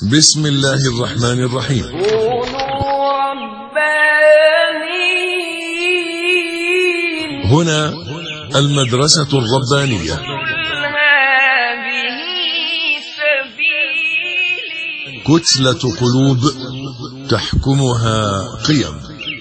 بسم الله الرحمن الرحيم. كونوا ربانيين. هنا المدرسة الربانية. هذه سبيلي. كتلة قلوب تحكمها قيم.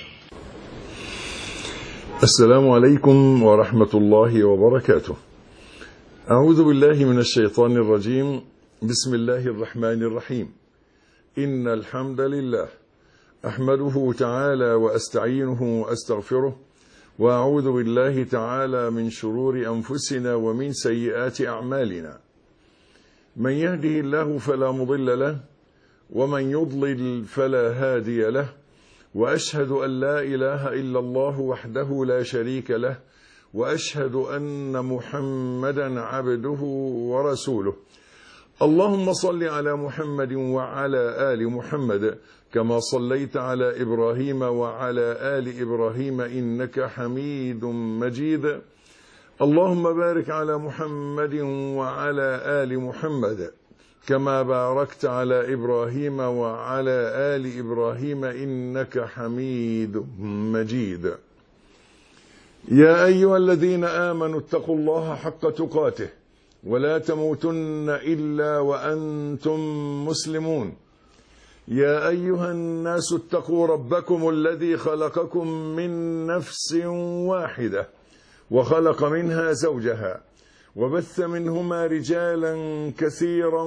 السلام عليكم ورحمة الله وبركاته. أعوذ بالله من الشيطان الرجيم. بسم الله الرحمن الرحيم. إن الحمد لله أحمده تعالى وأستعينه وأستغفره، وأعوذ بالله تعالى من شرور أنفسنا ومن سيئات أعمالنا. من يهده الله فلا مضل له، ومن يضلل فلا هادي له، وأشهد أن لا إله إلا الله وحده لا شريك له، وأشهد أن محمدا عبده ورسوله. اللهم صل على محمد وعلى آل محمد كما صليت على إبراهيم وعلى آل إبراهيم إنك حميد مجيد. اللهم بارك على محمد وعلى آل محمد كما باركت على إبراهيم وعلى آل إبراهيم إنك حميد مجيد. يا أيها الذين آمنوا اتقوا الله حق تقاته ولا تموتن إلا وأنتم مسلمون. يا أيها الناس اتقوا ربكم الذي خلقكم من نفس واحدة وخلق منها زوجها وبث منهما رجالا كثيرا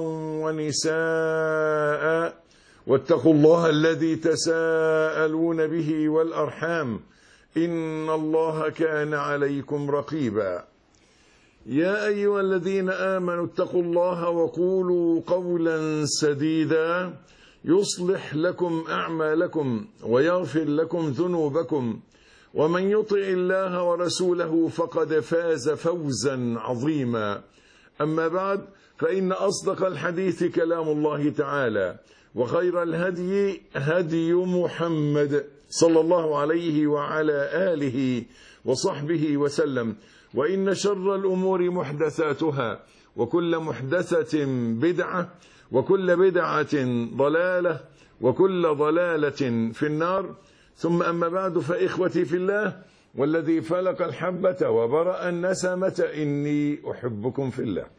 ونساء، واتقوا الله الذي تساءلون به والأرحام إن الله كان عليكم رقيبا. يا أيها الذين آمنوا اتقوا الله وقولوا قولا سديدا يصلح لكم أعمالكم ويغفر لكم ذنوبكم، ومن يطع الله ورسوله فقد فاز فوزا عظيما. أما بعد، فإن أصدق الحديث كلام الله تعالى، وخير الهدي هدي محمد صلى الله عليه وعلى آله وصحبه وسلم. وإن شر الأمور محدثاتها، وكل محدثة بدعة، وكل بدعة ضلالة، وكل ضلالة في النار. ثم أما بعد، فإخوتي في الله والذي فلق الحبة وبرأ النسمة إني أحبكم في الله،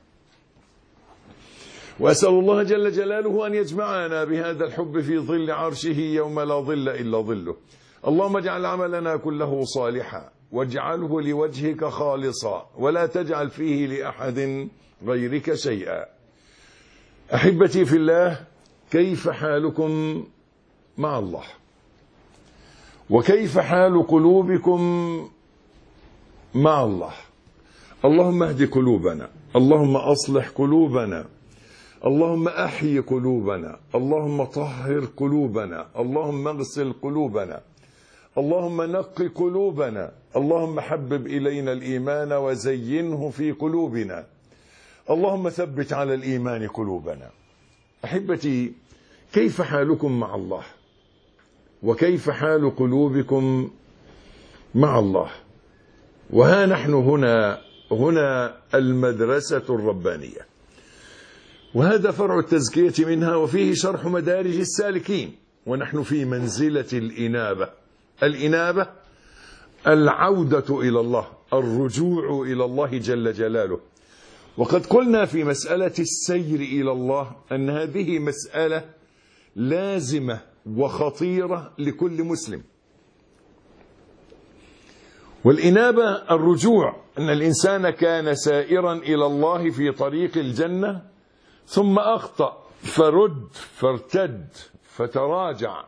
وأسأل الله جل جلاله أن يجمعنا بهذا الحب في ظل عرشه يوم لا ظل إلا ظله. اللهم اجعل عملنا كله صالحا، واجعله لوجهك خالصا، ولا تجعل فيه لأحد غيرك شيئا. أحبتي في الله، كيف حالكم مع الله؟ وكيف حال قلوبكم مع الله؟ اللهم اهد قلوبنا، اللهم أصلح قلوبنا، اللهم أحيي قلوبنا، اللهم طهر قلوبنا، اللهم اغسل قلوبنا، اللهم نق قلوبنا، اللهم حبب إلينا الإيمان وزينه في قلوبنا، اللهم ثبت على الإيمان قلوبنا. أحبتي، كيف حالكم مع الله؟ وكيف حال قلوبكم مع الله؟ وها نحن هنا المدرسة الربانية، وهذا فرع التزكية منها، وفيه شرح مدارج السالكين، ونحن في منزلة الإنابة. الإنابة العودة إلى الله، الرجوع إلى الله جل جلاله. وقد قلنا في مسألة السير إلى الله أن هذه مسألة لازمة وخطيرة لكل مسلم. والإنابة الرجوع، أن الإنسان كان سائرا إلى الله في طريق الجنة ثم أخطأ فرد فارتد فتراجع،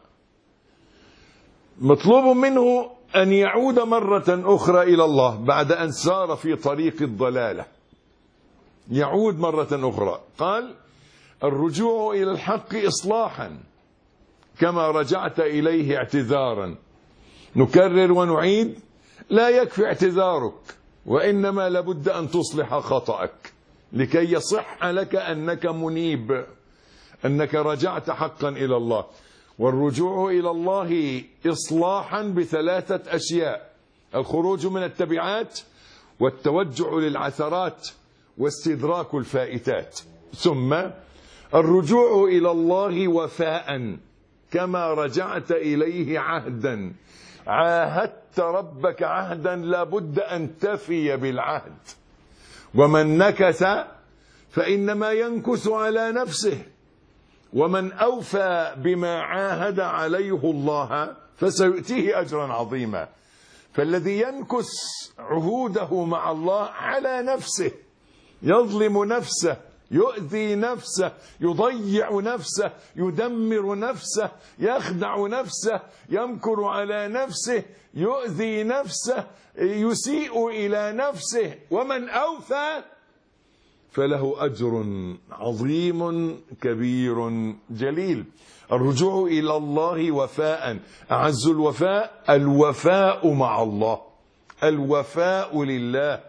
مطلوب منه أن يعود مرة أخرى إلى الله بعد أن سار في طريق الضلالة، يعود مرة أخرى. قال: الرجوع إلى الحق إصلاحا كما رجعت إليه اعتذارا. نكرر ونعيد: لا يكفي اعتذارك، وإنما لابد أن تصلح خطأك لكي يصح لك أنك منيب، أنك رجعت حقا إلى الله. والرجوع إلى الله إصلاحا بثلاثة أشياء: الخروج من التبعات، والتوجع للعثرات، واستدراك الفائتات. ثم الرجوع إلى الله وفاء كما رجعت إليه عهدا. عاهدت ربك عهدا لابد أن تفي بالعهد، ومن نكث فإنما ينكث على نفسه، ومن أوفى بما عاهد عليه الله فسيؤتيه أجرا عظيما. فالذي ينكث عهوده مع الله على نفسه، يظلم نفسه، يؤذي نفسه، يضيع نفسه، يدمر نفسه، يخدع نفسه، يمكر على نفسه، يؤذي نفسه، يسيء إلى نفسه، ومن أوفى فله أجر عظيم كبير جليل. الرجوع إلى الله وفاء. أعز الوفاء الوفاء مع الله، الوفاء لله.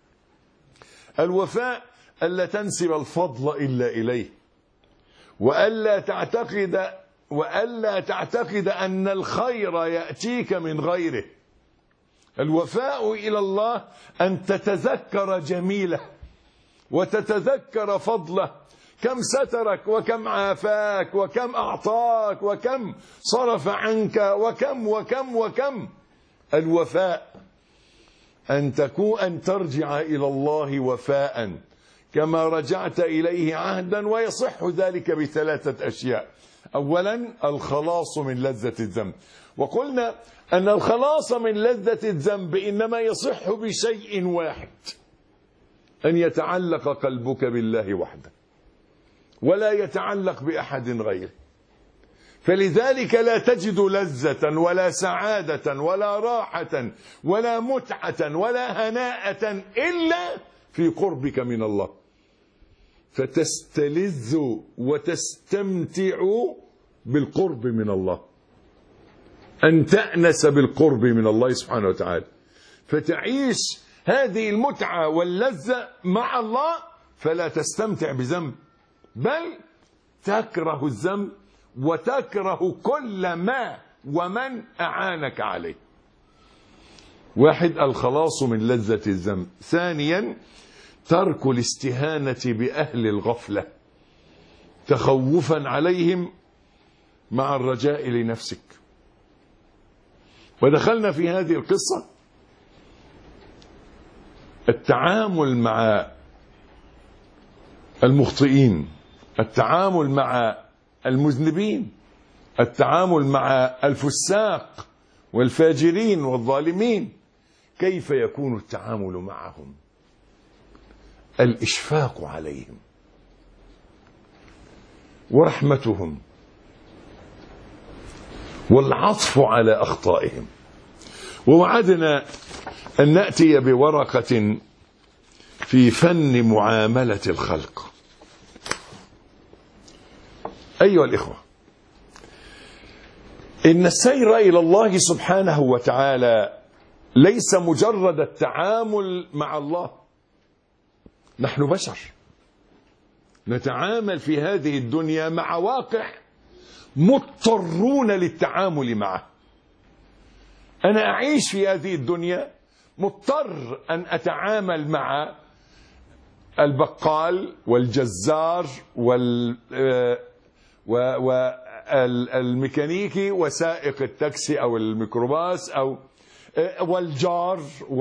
الوفاء ألا تنسب الفضل إلا إليه، وألا تعتقد أن الخير يأتيك من غيره. الوفاء إلى الله أن تتذكر جميله وتتذكر فضله، كم سترك وكم عافاك وكم أعطاك وكم صرف عنك وكم وكم وكم. الوفاء أن ترجع إلى الله وفاء كما رجعت إليه عهدا، ويصح ذلك بثلاثة أشياء. أولا الخلاص من لذة الذنب، وقلنا أن الخلاص من لذة الذنب إنما يصح بشيء واحد، أن يتعلق قلبك بالله وحده ولا يتعلق بأحد غيره. فلذلك لا تجد لذة ولا سعادة ولا راحة ولا متعة ولا هناءة إلا في قربك من الله، فتستلذ وتستمتع بالقرب من الله، أن تأنس بالقرب من الله سبحانه وتعالى، فتعيش هذه المتعة واللذة مع الله، فلا تستمتع بذنب، بل تكره الذنب وتكره كل ما ومن أعانك عليه. واحد الخلاص من لذة الذنب. ثانيا ترك الاستهانة بأهل الغفلة تخوفا عليهم مع الرجاء لنفسك. ودخلنا في هذه القصة التعامل مع المخطئين، التعامل مع المذنبين، التعامل مع الفساق والفاجرين والظالمين. كيف يكون التعامل معهم؟ الإشفاق عليهم ورحمتهم والعطف على أخطائهم. ووعدنا أن نأتي بورقة في فن معاملة الخلق. أيها الإخوة، إن السير إلى الله سبحانه وتعالى ليس مجرد التعامل مع الله. نحن بشر نتعامل في هذه الدنيا مع واقع مضطرون للتعامل معه. أنا أعيش في هذه الدنيا مضطر أن أتعامل مع البقال والجزار والميكانيكي وسائق التاكسي أو الميكروباص والجار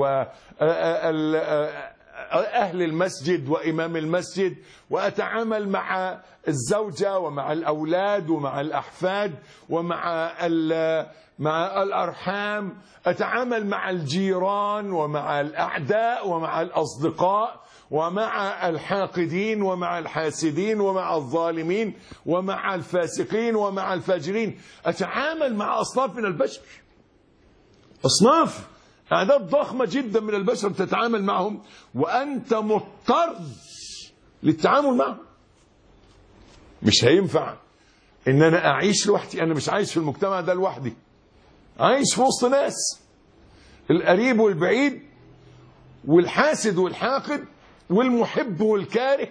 وأهل المسجد وإمام المسجد، وأتعامل مع الزوجة ومع الأولاد ومع الأحفاد ومع الأرحام، أتعامل مع الجيران ومع الأعداء ومع الأصدقاء ومع الحاقدين ومع الحاسدين ومع الظالمين ومع الفاسقين ومع الفاجرين. أتعامل مع أصناف من البشر، أصناف، أعداد ضخمة جدا من البشر تتعامل معهم، وأنت مضطر للتعامل معهم. مش هينفع إن أنا أعيش لوحدي، أنا مش عايش في المجتمع ده لوحدي، عايش في وسط ناس، القريب والبعيد والحاسد والحاقد والمحب والكاره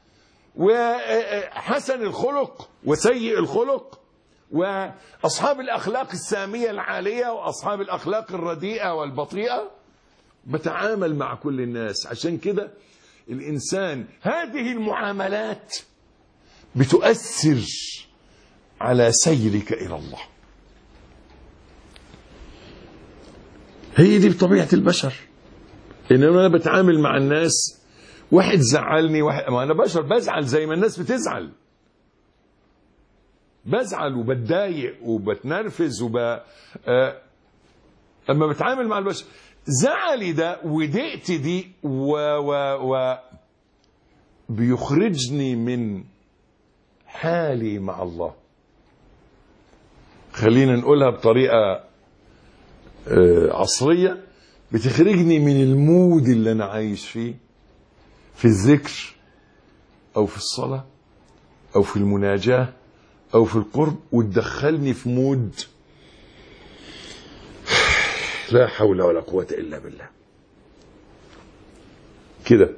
وحسن الخلق وسيء الخلق وأصحاب الأخلاق السامية العالية وأصحاب الأخلاق الرديئة والبطيئة. بتعامل مع كل الناس. عشان كده الإنسان هذه المعاملات بتؤثر على سيرك إلى الله. هي دي بطبيعة البشر. إن أنا بتعامل مع الناس، واحد زعلني، ما أنا بشر بزعل زي ما الناس بتزعل، بزعل وبتضايق وبتنرفز أما بتعامل مع البشر، زعلي ده وضيقتي دي بيخرجني من حالي مع الله. خلينا نقولها بطريقة عصرية، بتخرجني من المود اللي أنا عايش فيه في الذكر أو في الصلاة أو في المناجاة أو في القرب، وتدخلني في مود لا حول ولا قوة إلا بالله كده.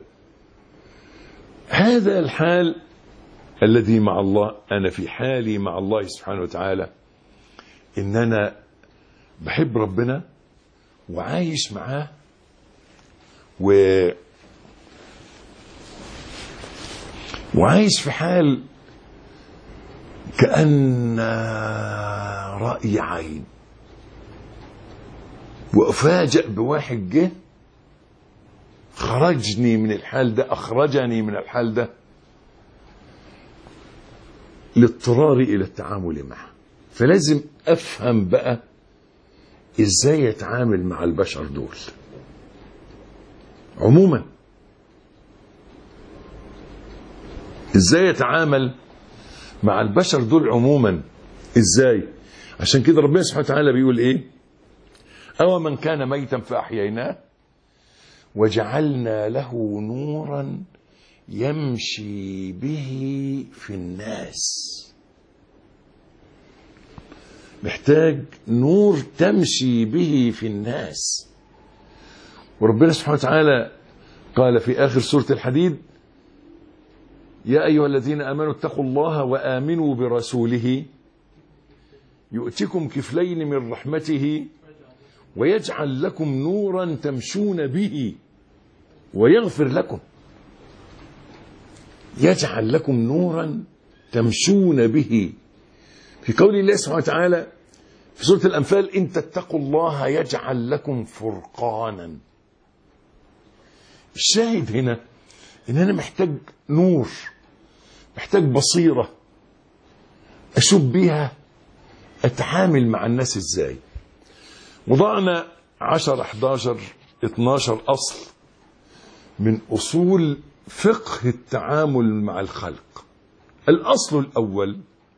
هذا الحال الذي مع الله. أنا في حالي مع الله سبحانه وتعالى إن أنا بحب ربنا وعايش معاه، وعايش في حال كأن رأي عين، وأفاجأ بواحد جه خرجني من الحال ده، أخرجني من الحال ده لاضطراري إلى التعامل معه. فلازم أفهم بقى إزاي يتعامل مع البشر دول عموما، إزاي يتعامل مع البشر دول عموما إزاي. عشان كده ربنا سبحانه وتعالى بيقول إيه؟ أو من كان ميتا فأحييناه وجعلنا له نورا يمشي به في الناس. محتاج نور تمشي به في الناس. وربنا سبحانه وتعالى قال في آخر سورة الحديد: يا أيها الذين آمنوا اتقوا الله وآمنوا برسوله يؤتكم كفلين من رحمته ويجعل لكم نورا تمشون به ويغفر لكم. يجعل لكم نورا تمشون به. في قول الله سبحانه وتعالى في سورة الأنفال: إن تتقوا الله يجعل لكم فرقانا. الشاهد هنا إن أنا محتاج نور، محتاج بصيرة أشوف بيها أتعامل مع الناس إزاي. وضعنا 10 11 12 أصل من أصول فقه التعامل مع الخلق. الأصل الأول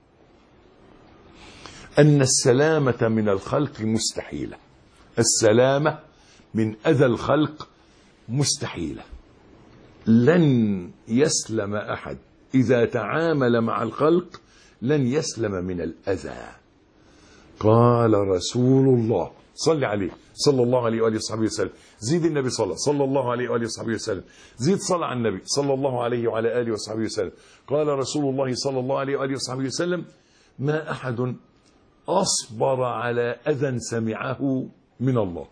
أن السلامة من الخلق مستحيلة. السلامة من أذى الخلق مستحيلة. لن يسلم أحد إذا تعامل مع الخلق، لن يسلم من الأذى. قال رسول الله صلى عليه صلى الله عليه وآله وصحبه وسلم. زيد النبي صلى الله عليه وآله وصحبه وسلم. زيد صلى على النبي صلى الله عليه وعلى آله وصحبه وسلم. قال رسول الله صلى الله عليه وآله وصحبه وسلم: ما أحد أصبر على أذى سمعه من الله.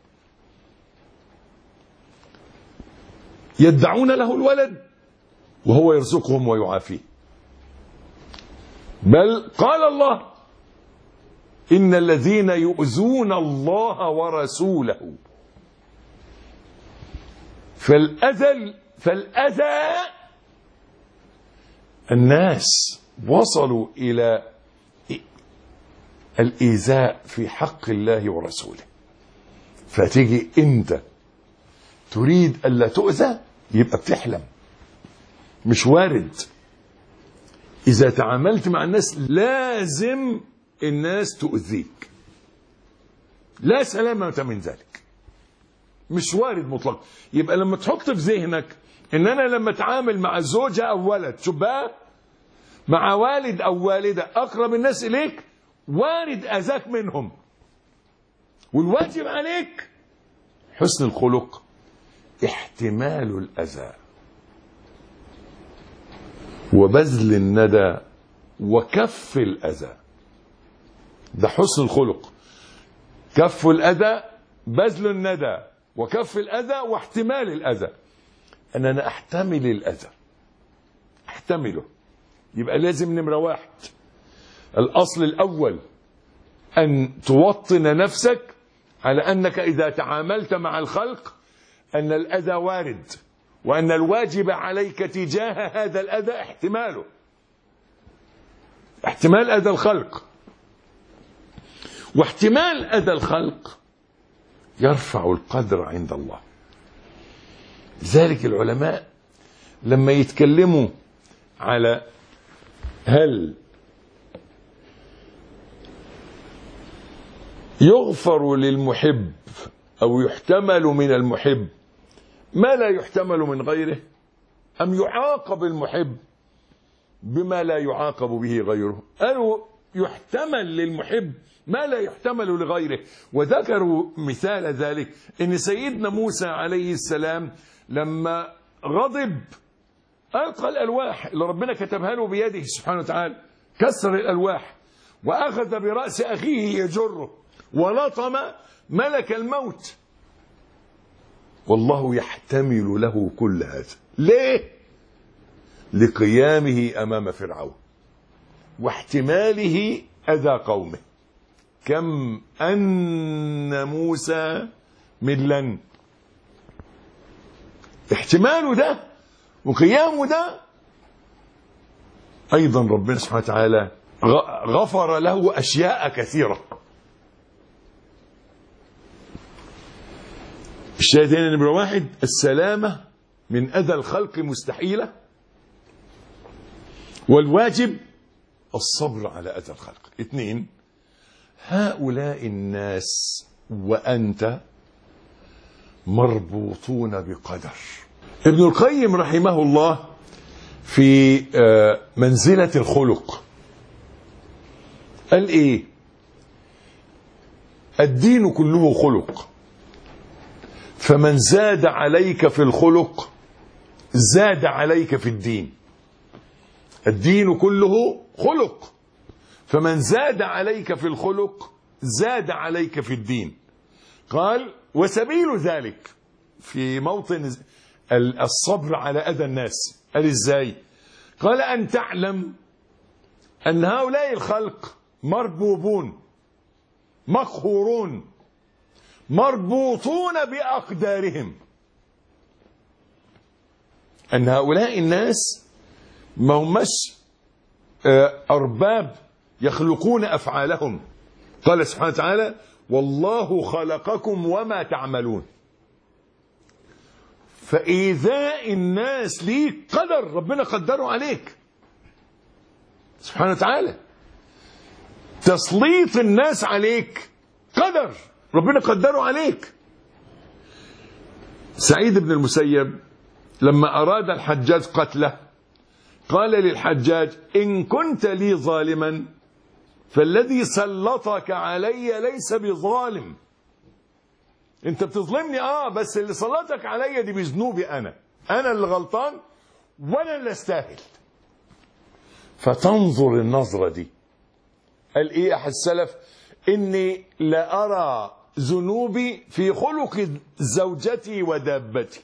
يدعون له الولد وهو يرزقهم ويعافيه. بل قال الله: إن الذين يؤذون الله ورسوله. فالأذى الناس وصلوا إلى الإيذاء في حق الله ورسوله. فتيجي أنت تريد ألا تؤذى، يبقى بتحلم، مش وارد. إذا تعاملت مع الناس لازم الناس تؤذيك، لا سلامة من ذلك، مش وارد مطلق. يبقى لما تحط في ذهنك ان انا لما اتعامل مع زوجة او ولد، شوف بقى، مع والد او والدة اقرب الناس اليك، وارد اذاك منهم، والواجب عليك حسن الخلق، احتمال الاذى وبذل الندى وكف الاذى. ده حسن الخلق، كف الأذى، بذل الندى، وكف الأذى، واحتمال الأذى. أن أنا أحتمل الأذى، أحتمله يبقى لازم نمرة 1 الأصل الأول أن توطن نفسك على أنك إذا تعاملت مع الخلق أن الأذى وارد، وأن الواجب عليك تجاه هذا الأذى احتمال أذى الخلق، واحتمال أذى الخلق يرفع القدر عند الله. لذلك العلماء لما يتكلموا على هل يغفر للمحب أو يحتمل من المحب ما لا يحتمل من غيره، أم يعاقب المحب بما لا يعاقب به غيره؟ قالوا يحتمل للمحب ما لا يحتمل لغيره. وذكروا مثال ذلك ان سيدنا موسى عليه السلام لما غضب ألقى الألواح اللي ربنا كتبها له بيده سبحانه وتعالى، كسر الألواح وأخذ برأس أخيه يجره ولطم ملك الموت، والله يحتمل له كل هذا. ليه؟ لقيامه أمام فرعون واحتماله أذى قومه. كم أن موسى ملن، احتماله ده وقيامه ده أيضا ربنا سبحانه وتعالى غفر له أشياء كثيرة. الشاهدين نمرة 1 السلامة من أذى الخلق مستحيلة، والواجب الصبر على أذى الخلق. 2 هؤلاء الناس وأنت مربوطون بقدر. ابن القيم رحمه الله في منزلة الخلق قال إيه؟ الدين كله خلق، فمن زاد عليك في الخلق زاد عليك في الدين. الدين كله خلق، فمن زاد عليك في الخلق زاد عليك في الدين. قال وسبيل ذلك في موطن الصبر أذى على الناس. قال ازاي؟ قال أن تعلم أن هؤلاء الخلق مربوبون مقهورون مربوطون بأقدارهم. أن هؤلاء الناس ما همش أرباب يخلقون أفعالهم. قال سبحانه وتعالى والله خلقكم وما تعملون. فإيذاء الناس ليك قدر ربنا قدره عليك سبحانه وتعالى. تسليط الناس عليك قدر ربنا قدره عليك. سعيد بن المسيب لما أراد الحجاج قتله قال للحجاج إن كنت لي ظالما فالذي سلطك علي ليس بظالم. انت بتظلمني بس اللي سلطك علي دي بذنوبي انا اللي غلطان وانا اللي استاهل. فتنظر النظرة دي. قال ايه احد السلف؟ اني لا ارى ذنوبي في خلق زوجتي ودابتي.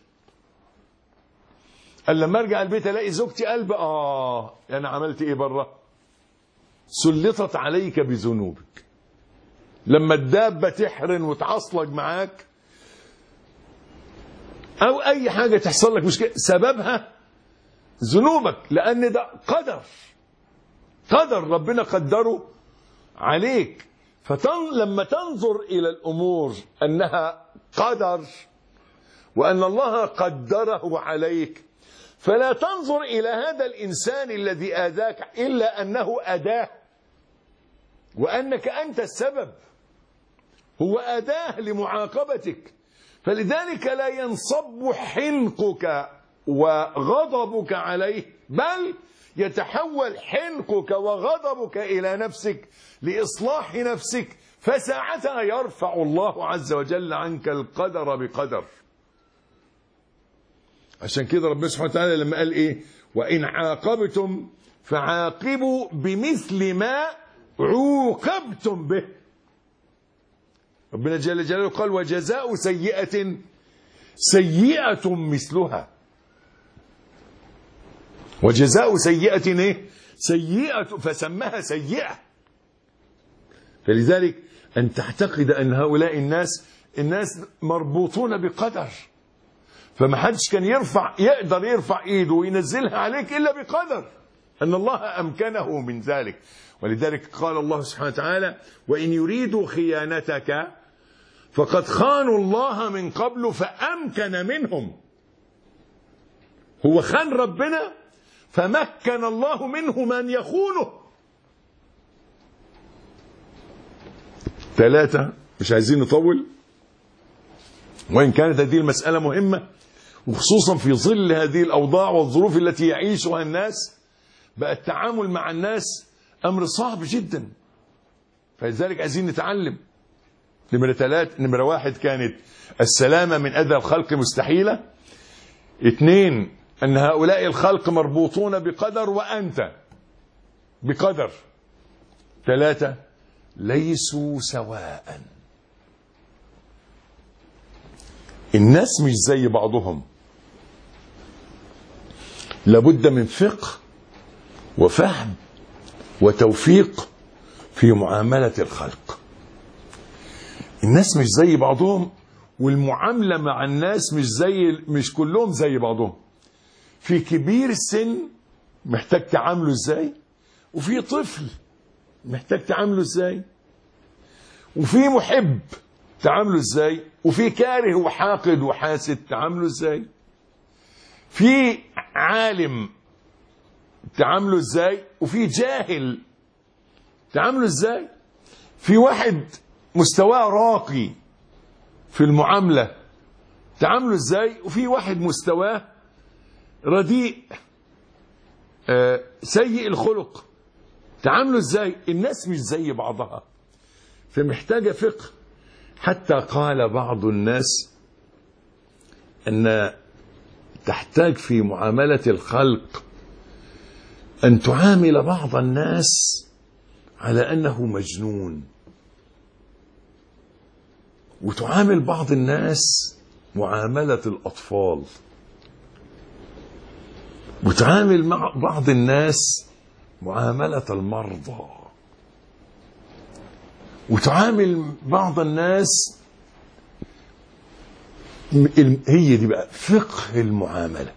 قال لما ارجع البيت الاقي زوجتي قلب انا عملت ايه بره؟ سلطت عليك بذنوبك. لما الدابة تحرن وتعصلك معاك او اي حاجة تحصل لك مشكلة سببها ذنوبك، لان ده قدر ربنا قدره عليك. لما تنظر الى الامور انها قدر وان الله قدره عليك فلا تنظر الى هذا الانسان الذي اذاك الا انه اداه وانك انت السبب. هو أداة لمعاقبتك. فلذلك لا ينصب حنقك وغضبك عليه، بل يتحول حنقك وغضبك إلى نفسك لإصلاح نفسك، فساعتها يرفع الله عز وجل عنك القدر بقدر. عشان كده ربنا سبحانه وتعالى لما قال إيه؟ وإن عاقبتم فعاقبوا بمثل ما عوقبتم به. ربنا جل جلاله قال وجزاء سيئة سيئة مثلها. وجزاء سيئة سيئة فسماها سيئة. فلذلك أن تعتقد أن هؤلاء الناس مربوطون بقدر، فما حدش كان يقدر يرفع ايده وينزلها عليك إلا بقدر أن الله أمكنه من ذلك. ولذلك قال الله سبحانه وتعالى: وإن يريدوا خيانتك فقد خانوا الله من قبل فأمكن منهم. هو خان ربنا فمكن الله منه من يخونه. 3، مش عايزين نطول، وإن كانت هذه المسألة مهمة، وخصوصا في ظل هذه الأوضاع والظروف التي يعيشها الناس، بقى التعامل مع الناس أمر صعب جدا. فلذلك عايزين نتعلم. نمرة 1 كانت السلامة من أذى الخلق مستحيلة. 2 أن هؤلاء الخلق مربوطون بقدر وأنت بقدر. 3 ليسوا سواء. الناس مش زي بعضهم، لابد من فقه وفهم وتوفيق في معاملة الخلق. الناس مش زي بعضهم، والمعاملة مع الناس مش كلهم زي بعضهم. في كبير السن محتاج تعامله ازاي، وفي طفل محتاج تعامله ازاي، وفي محب تعامله ازاي، وفي كاره وحاقد وحاسد تعامله ازاي، في عالم تعامله ازاي، وفي جاهل تعامله ازاي، في واحد مستواه راقي في المعاملة تعامله ازاي، وفي واحد مستواه رديء سيء الخلق تعامله ازاي. الناس مش زي بعضها، فمحتاجة فقه. حتى قال بعض الناس أن تحتاج في معاملة الخلق أن تعامل بعض الناس على أنه مجنون، وتعامل بعض الناس معاملة الأطفال، وتعامل مع بعض الناس معاملة المرضى، وتعامل بعض الناس. هي دي بقى فقه المعاملة.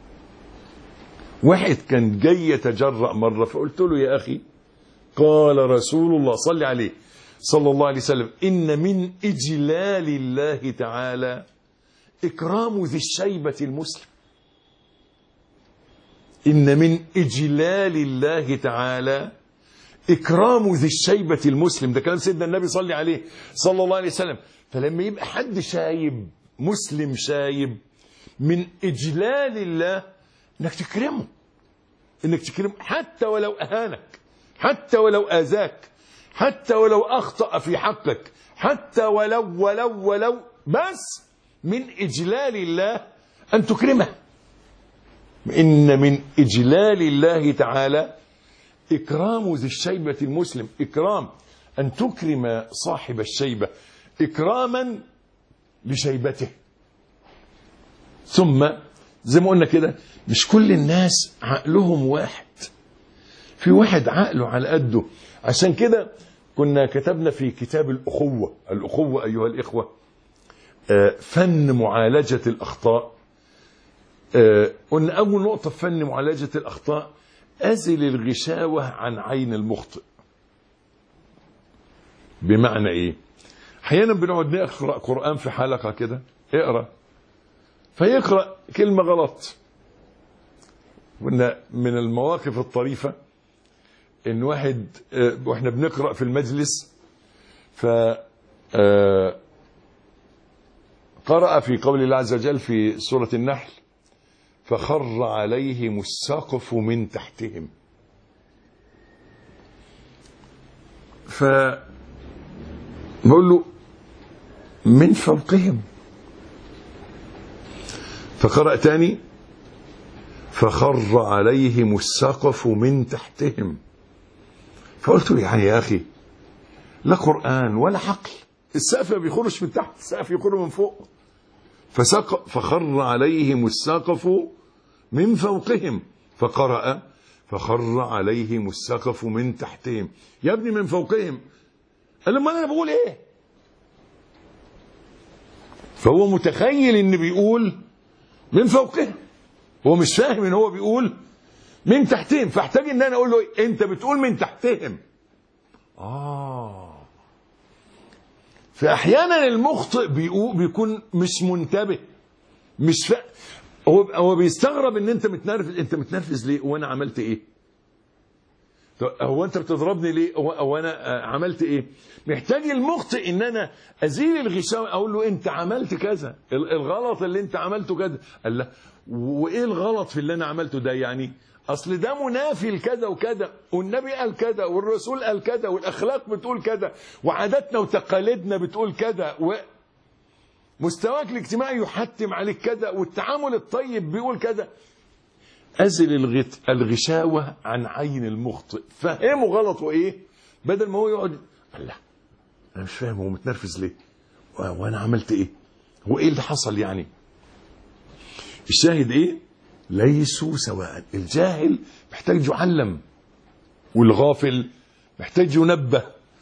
واحد كان جاي يتجرأ مرة، فقلت له: يا أخي، قال رسول الله صلى عليه صلى الله عليه وسلم: إن من إجلال الله تعالى إكرام ذي الشيبة المسلم. إن من إجلال الله تعالى إكرام ذي الشيبة المسلم. ده كلام سيدنا النبي صلى عليه صلى الله عليه وسلم. فلما يبقى حد شايب، مسلم شايب، من إجلال الله إنك تكرمه، حتى ولو أهانك، حتى ولو آذاك، حتى ولو أخطأ في حقك، حتى ولو بس من إجلال الله أن تكرمه. إن من إجلال الله تعالى إكرام ذي الشيبة المسلم. إكرام، أن تكرم صاحب الشيبة إكراما لشيبته. ثم زي ما قلنا كده، مش كل الناس عقلهم واحد، في واحد عقله على قده. عشان كده كنا كتبنا في كتاب الأخوة أيها الإخوة، فن معالجة الأخطاء. قلنا أول نقطة في فن معالجة الأخطاء: أزل الغشاوة عن عين المخطئ. بمعنى إيه؟ أحيانا بنقعد نقرأ قرآن في حلقة كده، اقرأ، فيقرأ كلمة غلط. قلنا من المواقف الطريفة إن واحد وإحنا بنقرأ في المجلس، قرأ في قول الله عز وجل في سورة النحل: فخر عليهم السقف من تحتهم. فبقول له: من فوقهم. فقرأ تاني: فخر عليهم السقف من تحتهم. فقلت له: يعني يا أخي، لا قرآن ولا حقل، السقف ما بيخرش من تحت، السقف يخر من فوق. فخر عليهم السقف من فوقهم. فقرأ: فخر عليهم السقف من تحتهم. يا ابني من فوقهم. قال لهم انا بقول ايه؟ فهو متخيل ان بيقول من فوقهم، هو مش فاهم ان هو بيقول من تحتهم. فاحتاج ان انا اقول له إيه؟ انت بتقول من تحتهم. فاحيانا المخطئ بيكون مش منتبه، مش هو بيستغرب ان انت متنرفز. انت متنرفز ليه وانا عملت ايه؟ هو انت بتضربني ليه او انا عملت ايه؟ محتاج المخطئ ان انا ازيل الغشاوه، اقول له انت عملت كذا، الغلط اللي انت عملته كذا. قال لا، وايه الغلط في اللي انا عملته ده؟ يعني اصل ده منافي لكذا وكذا، والنبي قال كذا، والرسول قال كذا، والاخلاق بتقول كذا، وعاداتنا وتقاليدنا بتقول كذا، ومستواك الاجتماعي يحتم عليك كذا، والتعامل الطيب بيقول كذا. أزل الغشاوة عن عين المخطئ، فهمه غلط وإيه، بدل ما هو يقعد لا أنا مش فاهم هو متنرفز ليه وأنا عملت إيه وإيه اللي حصل. يعني الشاهد إيه؟ ليسوا سواء. الجاهل محتاج يعلم، والغافل محتاج ينبه،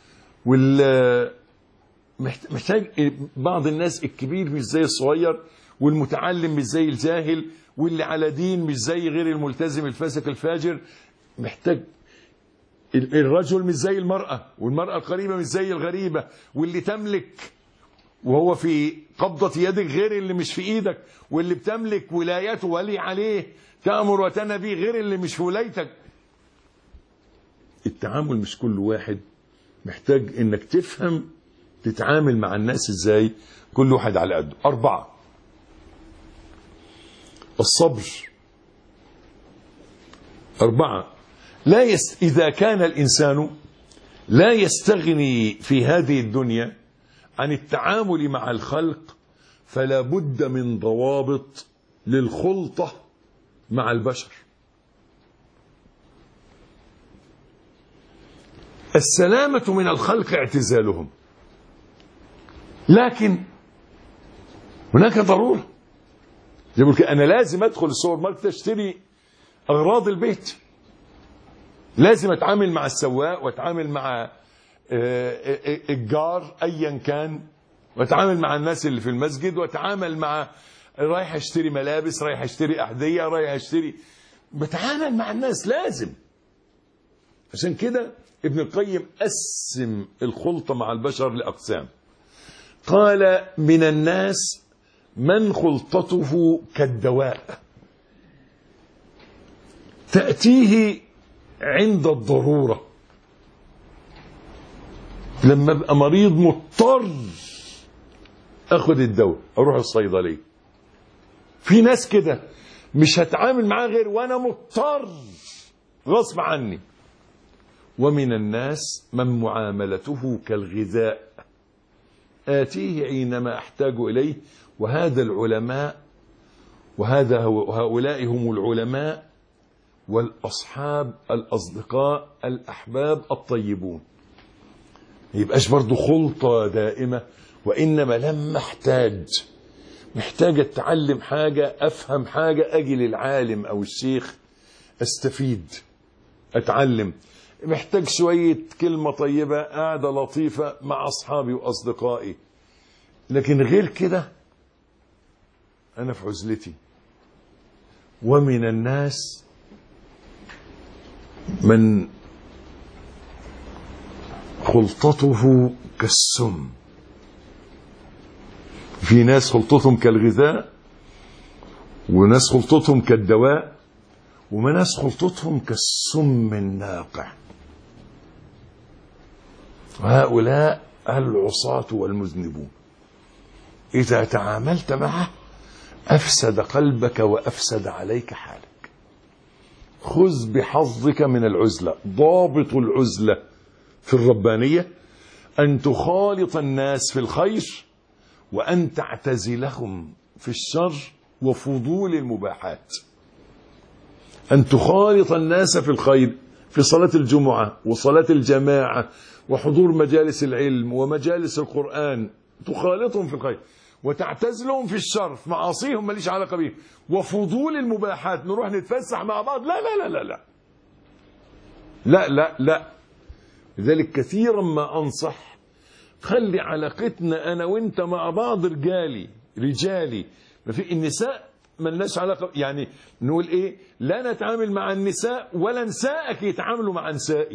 محتاج بعض الناس الكبير مش زي الصغير، والمتعلم مش زي الجاهل، واللي على دين مش زي غير الملتزم الفاسق الفاجر. محتاج الرجل مش زي المرأة، والمرأة القريبة مش زي الغريبة، واللي تملك وهو في قبضة يدك غير اللي مش في ايدك، واللي بتملك ولايته ولي عليه تأمر وتنبي غير اللي مش في ولايتك. التعامل مش كل واحد. محتاج انك تفهم تتعامل مع الناس ازاي، كل واحد على قده. 4 الصبر. 4 إذا كان الإنسان لا يستغني في هذه الدنيا عن التعامل مع الخلق، فلا بد من ضوابط للخلطة مع البشر. السلامة من الخلق اعتزالهم، لكن هناك ضرورة. يقول أنا لازم أدخل السوبر ماركت أشتري أغراض البيت، لازم أتعامل مع السواق، وأتعامل مع الجار أيا كان، وأتعامل مع الناس اللي في المسجد، وأتعامل مع رايح أشتري ملابس، رايح أشتري أحذية، رايح أشتري، بتعامل مع الناس لازم. عشان كده ابن القيم قسم الخلطة مع البشر لأقسام. قال من الناس من خلطته كالدواء تأتيه عند الضرورة. لما ابقى مريض مضطر اخد الدواء، اروح الصيدلية. في ناس كده مش هتعامل معاه غير وانا مضطر غصب عني. ومن الناس من معاملته كالغذاء آتيه حينما أحتاج إليه. وهذا العلماء، وهؤلاء هم العلماء والأصحاب الأصدقاء الأحباب الطيبون. يبقاش برضو خلطة دائمة، وإنما لما محتاج أتعلم حاجة، أفهم حاجة، أجي للعالم أو الشيخ أستفيد أتعلم. محتاج شوية كلمة طيبة، قاعدة لطيفة مع أصحابي وأصدقائي. لكن غير كده أنا في عزلتي. ومن الناس من خلطته كالسم. في ناس خلطتهم كالغذاء، وناس خلطتهم كالدواء، وناس خلطتهم كالسم الناقع. وهؤلاء العصاة والمذنبون. إذا تعاملت معه أفسد قلبك وأفسد عليك حالك. خذ بحظك من العزلة. ضابط العزلة في الربانية أن تخالط الناس في الخير، وأن تعتزلهم في الشر وفضول المباحات. أن تخالط الناس في الخير، في صلاة الجمعة وصلاة الجماعة وحضور مجالس العلم ومجالس القرآن، تخالطهم في الخير، وتعتزلهم في الشر، في معاصيهم ماليش علاقة بهم، وفضول المباحات، نروح نتفسح مع بعض، لا لا لا لا لا. لا لا لا. لذلك كثيرا ما أنصح خلي علاقتنا أنا وإنت مع بعض رجالي. ما في النساء ما لناش علاقة، يعني نقول إيه، لا نتعامل مع النساء ولا نسائك يتعاملوا مع نسائي.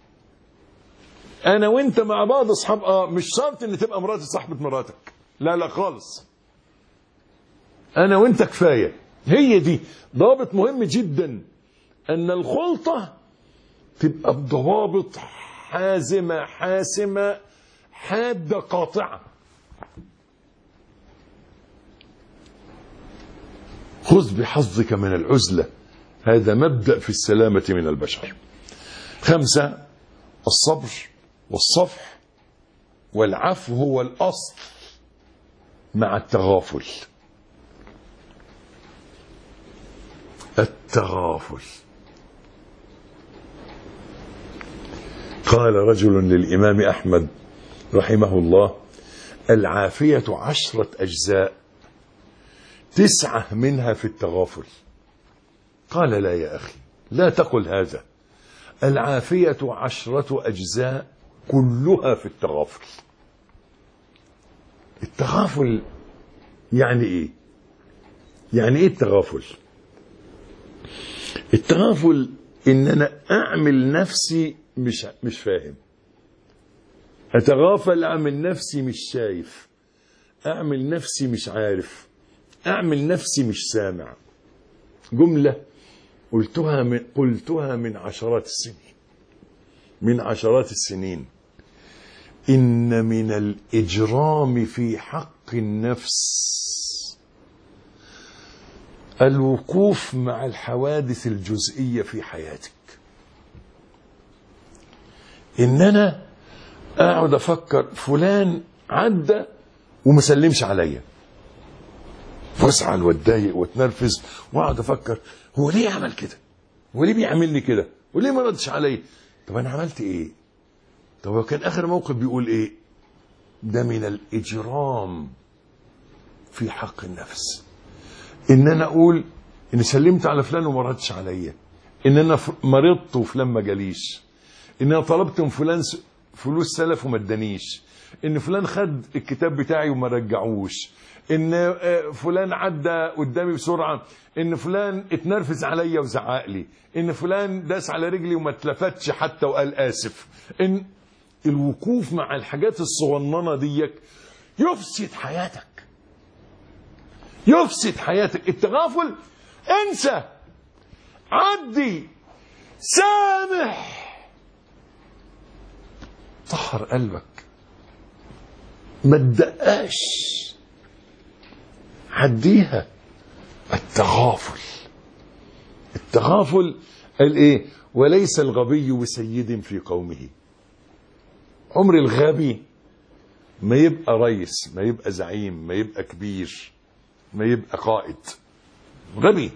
أنا وإنت مع بعض أصحاب، مش شرط إن تبقى مراتي صاحبة مراتك، لا لا خالص. أنا وإنت كفاية. هي دي ضابط مهم جدا، أن الخلطة تبقى بضوابط حازمة حاسمة حادة قاطعة. خذ بحظك من العزلة، هذا مبدأ في السلامة من البشر. 5 الصبر والصفح والعفو هو الأصل مع التغافل. التغافل. قال رجل للإمام أحمد رحمه الله: العافية 10 أجزاء 9 منها في التغافل. قال: لا يا أخي، لا تقل هذا، العافية 10 أجزاء كلها في التغافل. التغافل يعني إيه؟ يعني إيه التغافل؟ التغافل إن أنا أعمل نفسي مش فاهم، أتغافل، أعمل نفسي مش شايف، أعمل نفسي مش عارف، أعمل نفسي مش سامع. جملة قلتها من عشرات السنين. إن من الإجرام في حق النفس الوقوف مع الحوادث الجزئية في حياتك. إن أنا أقعد أفكر فلان عدى ومسلمش عليا، فاسعل واتضايق واتنرفز واقعد افكر هو ليه عمل كده؟ هو ليه بيعملني كده؟ وليه ما ردش عليا؟ طب انا عملت ايه؟ طب هو كان اخر موقف بيقول ايه؟ ده من الاجرام في حق النفس. ان انا اقول ان سلمت على فلان وما ردش عليا، ان انا مرضت وفلان ما جاليش، ان انا طلبت من فلان فلوس سلف وما ادانيش، ان فلان خد الكتاب بتاعي وما رجعوش، ان فلان عدى قدامي بسرعه، ان فلان اتنرفز عليا وزعق لي، ان فلان داس على رجلي وما اتلفتش حتى وقال اسف. ان الوقوف مع الحاجات الصغننه ديك يفسد حياتك، يفسد حياتك. التغافل انسى، عدي، سامح، طهر قلبك، ما تدقاش، عديها. التغافل قال ايه؟ وليس الغبي بسيد في قومه. عمر الغبي ما يبقى رئيس، ما يبقى زعيم، ما يبقى كبير، ما يبقى قائد. غبي.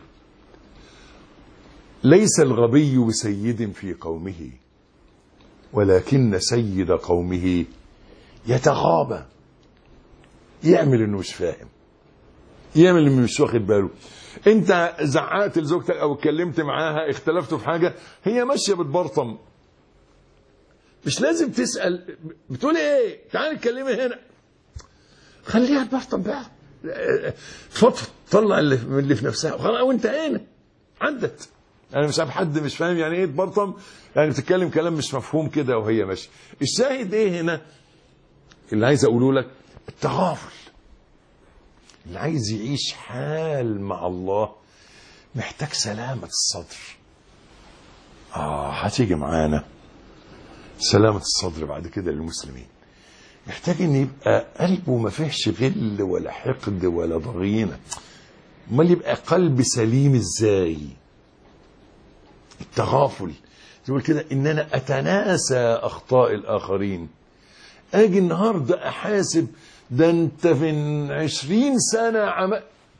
ليس الغبي بسيد في قومه ولكن سيد قومه يتغابى، يعمل انه مش فاهم، يعمل انه مش واخد باله. انت زعقت لزوجتك او اتكلمت معاها، اختلفتوا في حاجه، هي ماشيه بتبرطم، مش لازم تسال بتقول ايه، تعالي اتكلمي هنا، خليها تبرطم بقى، فضفض، طلع اللي في نفسها خلاص وانت هنا عدت. انا مش عارف حد مش فاهم يعني ايه تبرطم، يعني بتتكلم كلام مش مفهوم كده وهي ماشيه. الشاهد ايه هنا اللي عايز اقوله لك؟ التغافل. اللي عايز يعيش حال مع الله محتاج سلامة الصدر. هتيجي معانا سلامة الصدر بعد كده للمسلمين. محتاج ان يبقى قلبه ما فيهش غل ولا حقد ولا ضغينة. امال يبقى قلب سليم ازاي؟ التغافل تقول كده ان انا اتناسى اخطاء الاخرين. اجي النهارده احاسب، ده انت من 20 سنة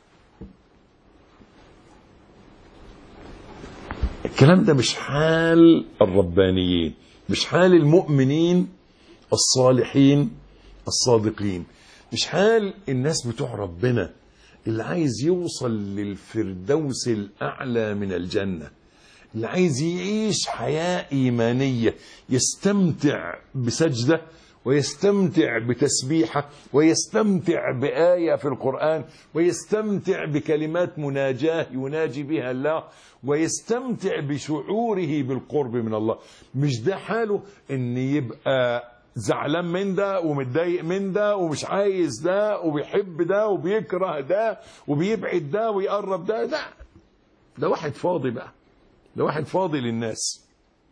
الكلام ده مش حال الربانيين، مش حال المؤمنين الصالحين الصادقين، مش حال الناس بتوع ربنا اللي عايز يوصل للفردوس الأعلى من الجنة، اللي عايز يعيش حياة إيمانية، يستمتع بسجدة ويستمتع بتسبيحة ويستمتع بآية في القرآن ويستمتع بكلمات مناجاة يناجي بها الله ويستمتع بشعوره بالقرب من الله. مش ده حاله ان يبقى زعلان من ده ومتضايق من ده ومش عايز ده وبيحب ده وبيكره ده وبيبعد ده ويقرب ده. لا، ده واحد فاضي بقى، ده واحد فاضي للناس.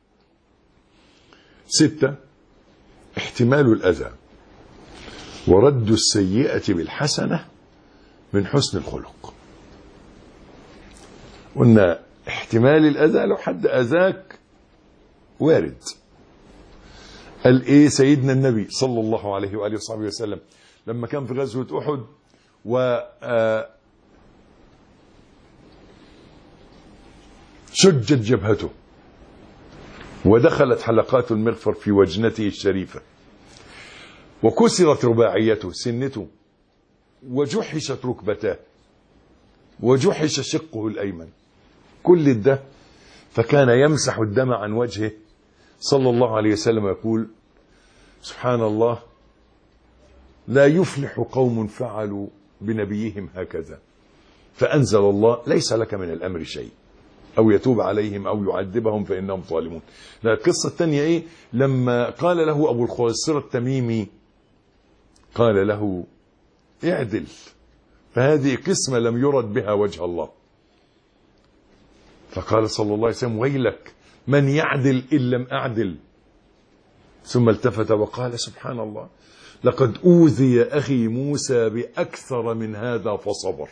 6 احتمال الأذى ورد السيئة بالحسنة من حسن الخلق. قلنا احتمال الأذى لو حد أذاك وارد. قال ايه سيدنا النبي صلى الله عليه وآله وصحبه وسلم لما كان في غزوة أحد شجت جبهته ودخلت حلقات المغفر في وجنته الشريفة وكسرت رباعيته سنته وجحشت ركبتاه وجحش شقه الأيمن، كل ده فكان يمسح الدم عن وجهه صلى الله عليه وسلم يقول سبحان الله لا يفلح قوم فعلوا بنبيهم هكذا، فأنزل الله ليس لك من الأمر شيء أو يتوب عليهم أو يعذبهم فإنهم ظالمون. القصة الثانية إيه؟ لما قال له أبو الخويصرة التميمي قال له اعدل، فهذه قسمة لم يرد بها وجه الله. فقال صلى الله عليه وسلم ويلك من يعدل إن لم أعدل. ثم التفت وقال سبحان الله لقد أوذي أخي موسى بأكثر من هذا فصبر.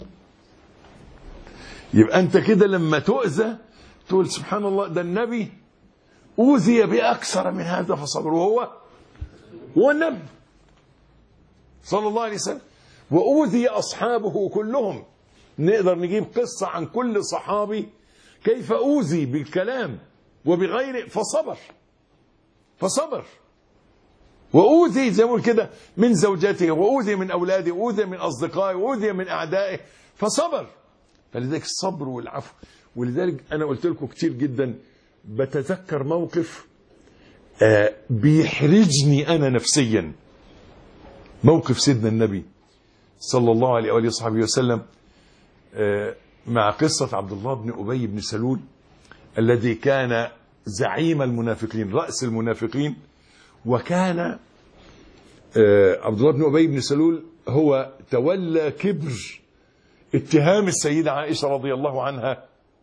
يبقى أنت كده لما تؤذى تقول سبحان الله ده النبي أوذي بأكثر من هذا فصبر، وهو النبي صلى الله عليه وسلم، وأوذي أصحابه كلهم. نقدر نجيب قصة عن كل صحابي كيف أوذي بالكلام وبغيره فصبر وأوذي زي ما بقول كده من زوجته وأوذي من أولاده وأوذي من أصدقائه وأوذي من أعدائه فصبر. فلذلك الصبر والعفو. ولذلك أنا قلت لكم كتير جدا بتذكر موقف بيحرجني أنا نفسيا، موقف سيدنا النبي صلى الله عليه وآله وصحبه وسلم مع قصة عبد الله بن أبي بن سلول الذي كان زعيم المنافقين رأس المنافقين. وكان عبد الله بن أبي بن سلول هو تولى كبر اتهام السيدة عائشة رضي الله عنها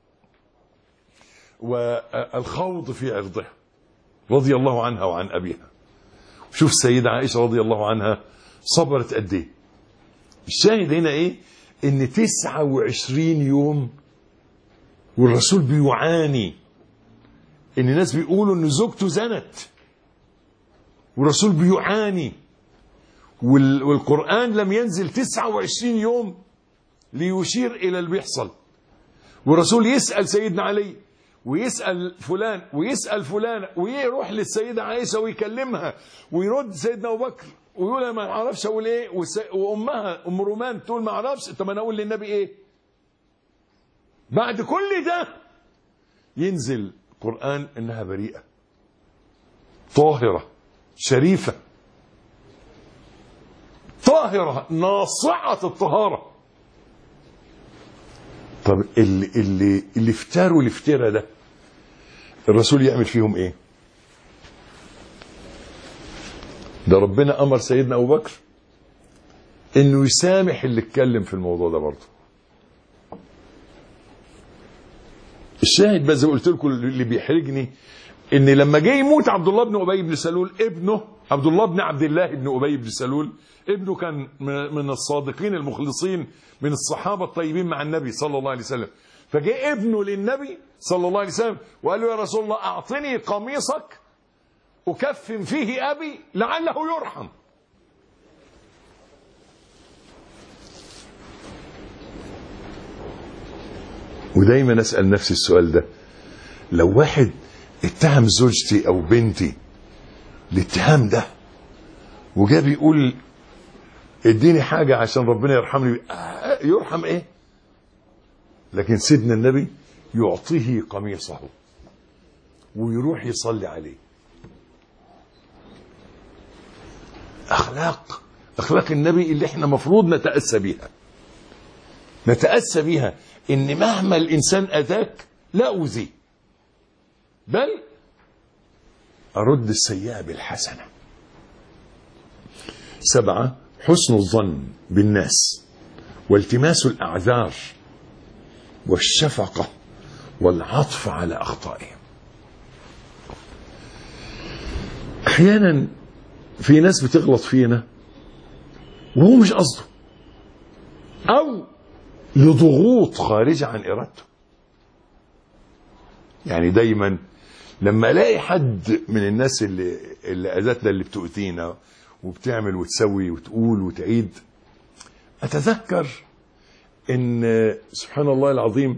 والخوض في عرضها رضي الله عنها وعن أبيها. شوف السيدة عائشة رضي الله عنها صبرت قد ايه. الشاهد هنا ايه؟ ان 29 يوم والرسول بيعاني، ان الناس بيقولوا ان زوجته زنت والرسول بيعاني، والقرآن لم ينزل 29 يوم ليشير الى اللي بيحصل. والرسول يسأل سيدنا علي ويسأل فلان ويسأل فلان ويروح للسيدة عائشة ويكلمها ويرد سيدنا أبو بكر ويقول أنا ما أعرفش أقول إيه، وأمها أم رومان تقول ما أعرفش. طب أنا أقول للنبي إيه؟ بعد كل ده ينزل قرآن إنها بريئة طاهرة شريفة طاهرة ناصعة الطهارة. طب اللي افتروا الافتراء ده الرسول يعمل فيهم ايه؟ ده ربنا امر سيدنا ابو بكر انه يسامح اللي اتكلم في الموضوع ده برضه. الشاهد بس قلت لكم اللي بيحرجني ان لما جه يموت عبد الله بن ابي بن سلول ابنه عبد الله بن عبد الله بن ابي بن سلول ابنه كان من الصادقين المخلصين من الصحابة الطيبين مع النبي صلى الله عليه وسلم. فجاء ابنه للنبي صلى الله عليه وسلم وقال له يا رسول الله أعطني قميصك أكفن فيه أبي لعله يرحم. ودايما أسأل نفسي السؤال ده، لو واحد اتهم زوجتي أو بنتي الاتهام ده وجاء بيقول اديني حاجة عشان ربنا يرحمني، يرحم ايه؟ لكن سيدنا النبي يعطيه قميصه ويروح يصلي عليه. أخلاق النبي اللي احنا مفروض نتأسى بيها إن مهما الإنسان أذاك لا أوذيه، بل أرد السيئة بالحسنة. 7 حسن الظن بالناس والتماس الأعذار والشفقة والعطف على أخطائهم. أحيانا في ناس بتغلط فينا وهو مش قصده، أو لضغوط خارجة عن إرادته. يعني دايما لما ألاقي حد من الناس اللي أذتنا، اللي بتؤذينا وبتعمل وتسوي وتقول وتعيد، أتذكر إن سبحان الله العظيم،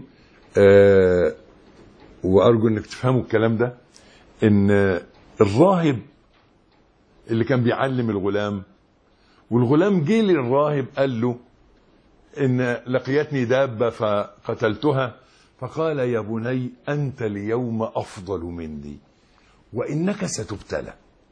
وأرجو إنك تفهموا الكلام ده، إن الراهب اللي كان بيعلم الغلام، والغلام جه للراهب قال له إن لقيتني دابة فقتلتها، فقال يا بني أنت اليوم أفضل مني وإنك ستبتلى،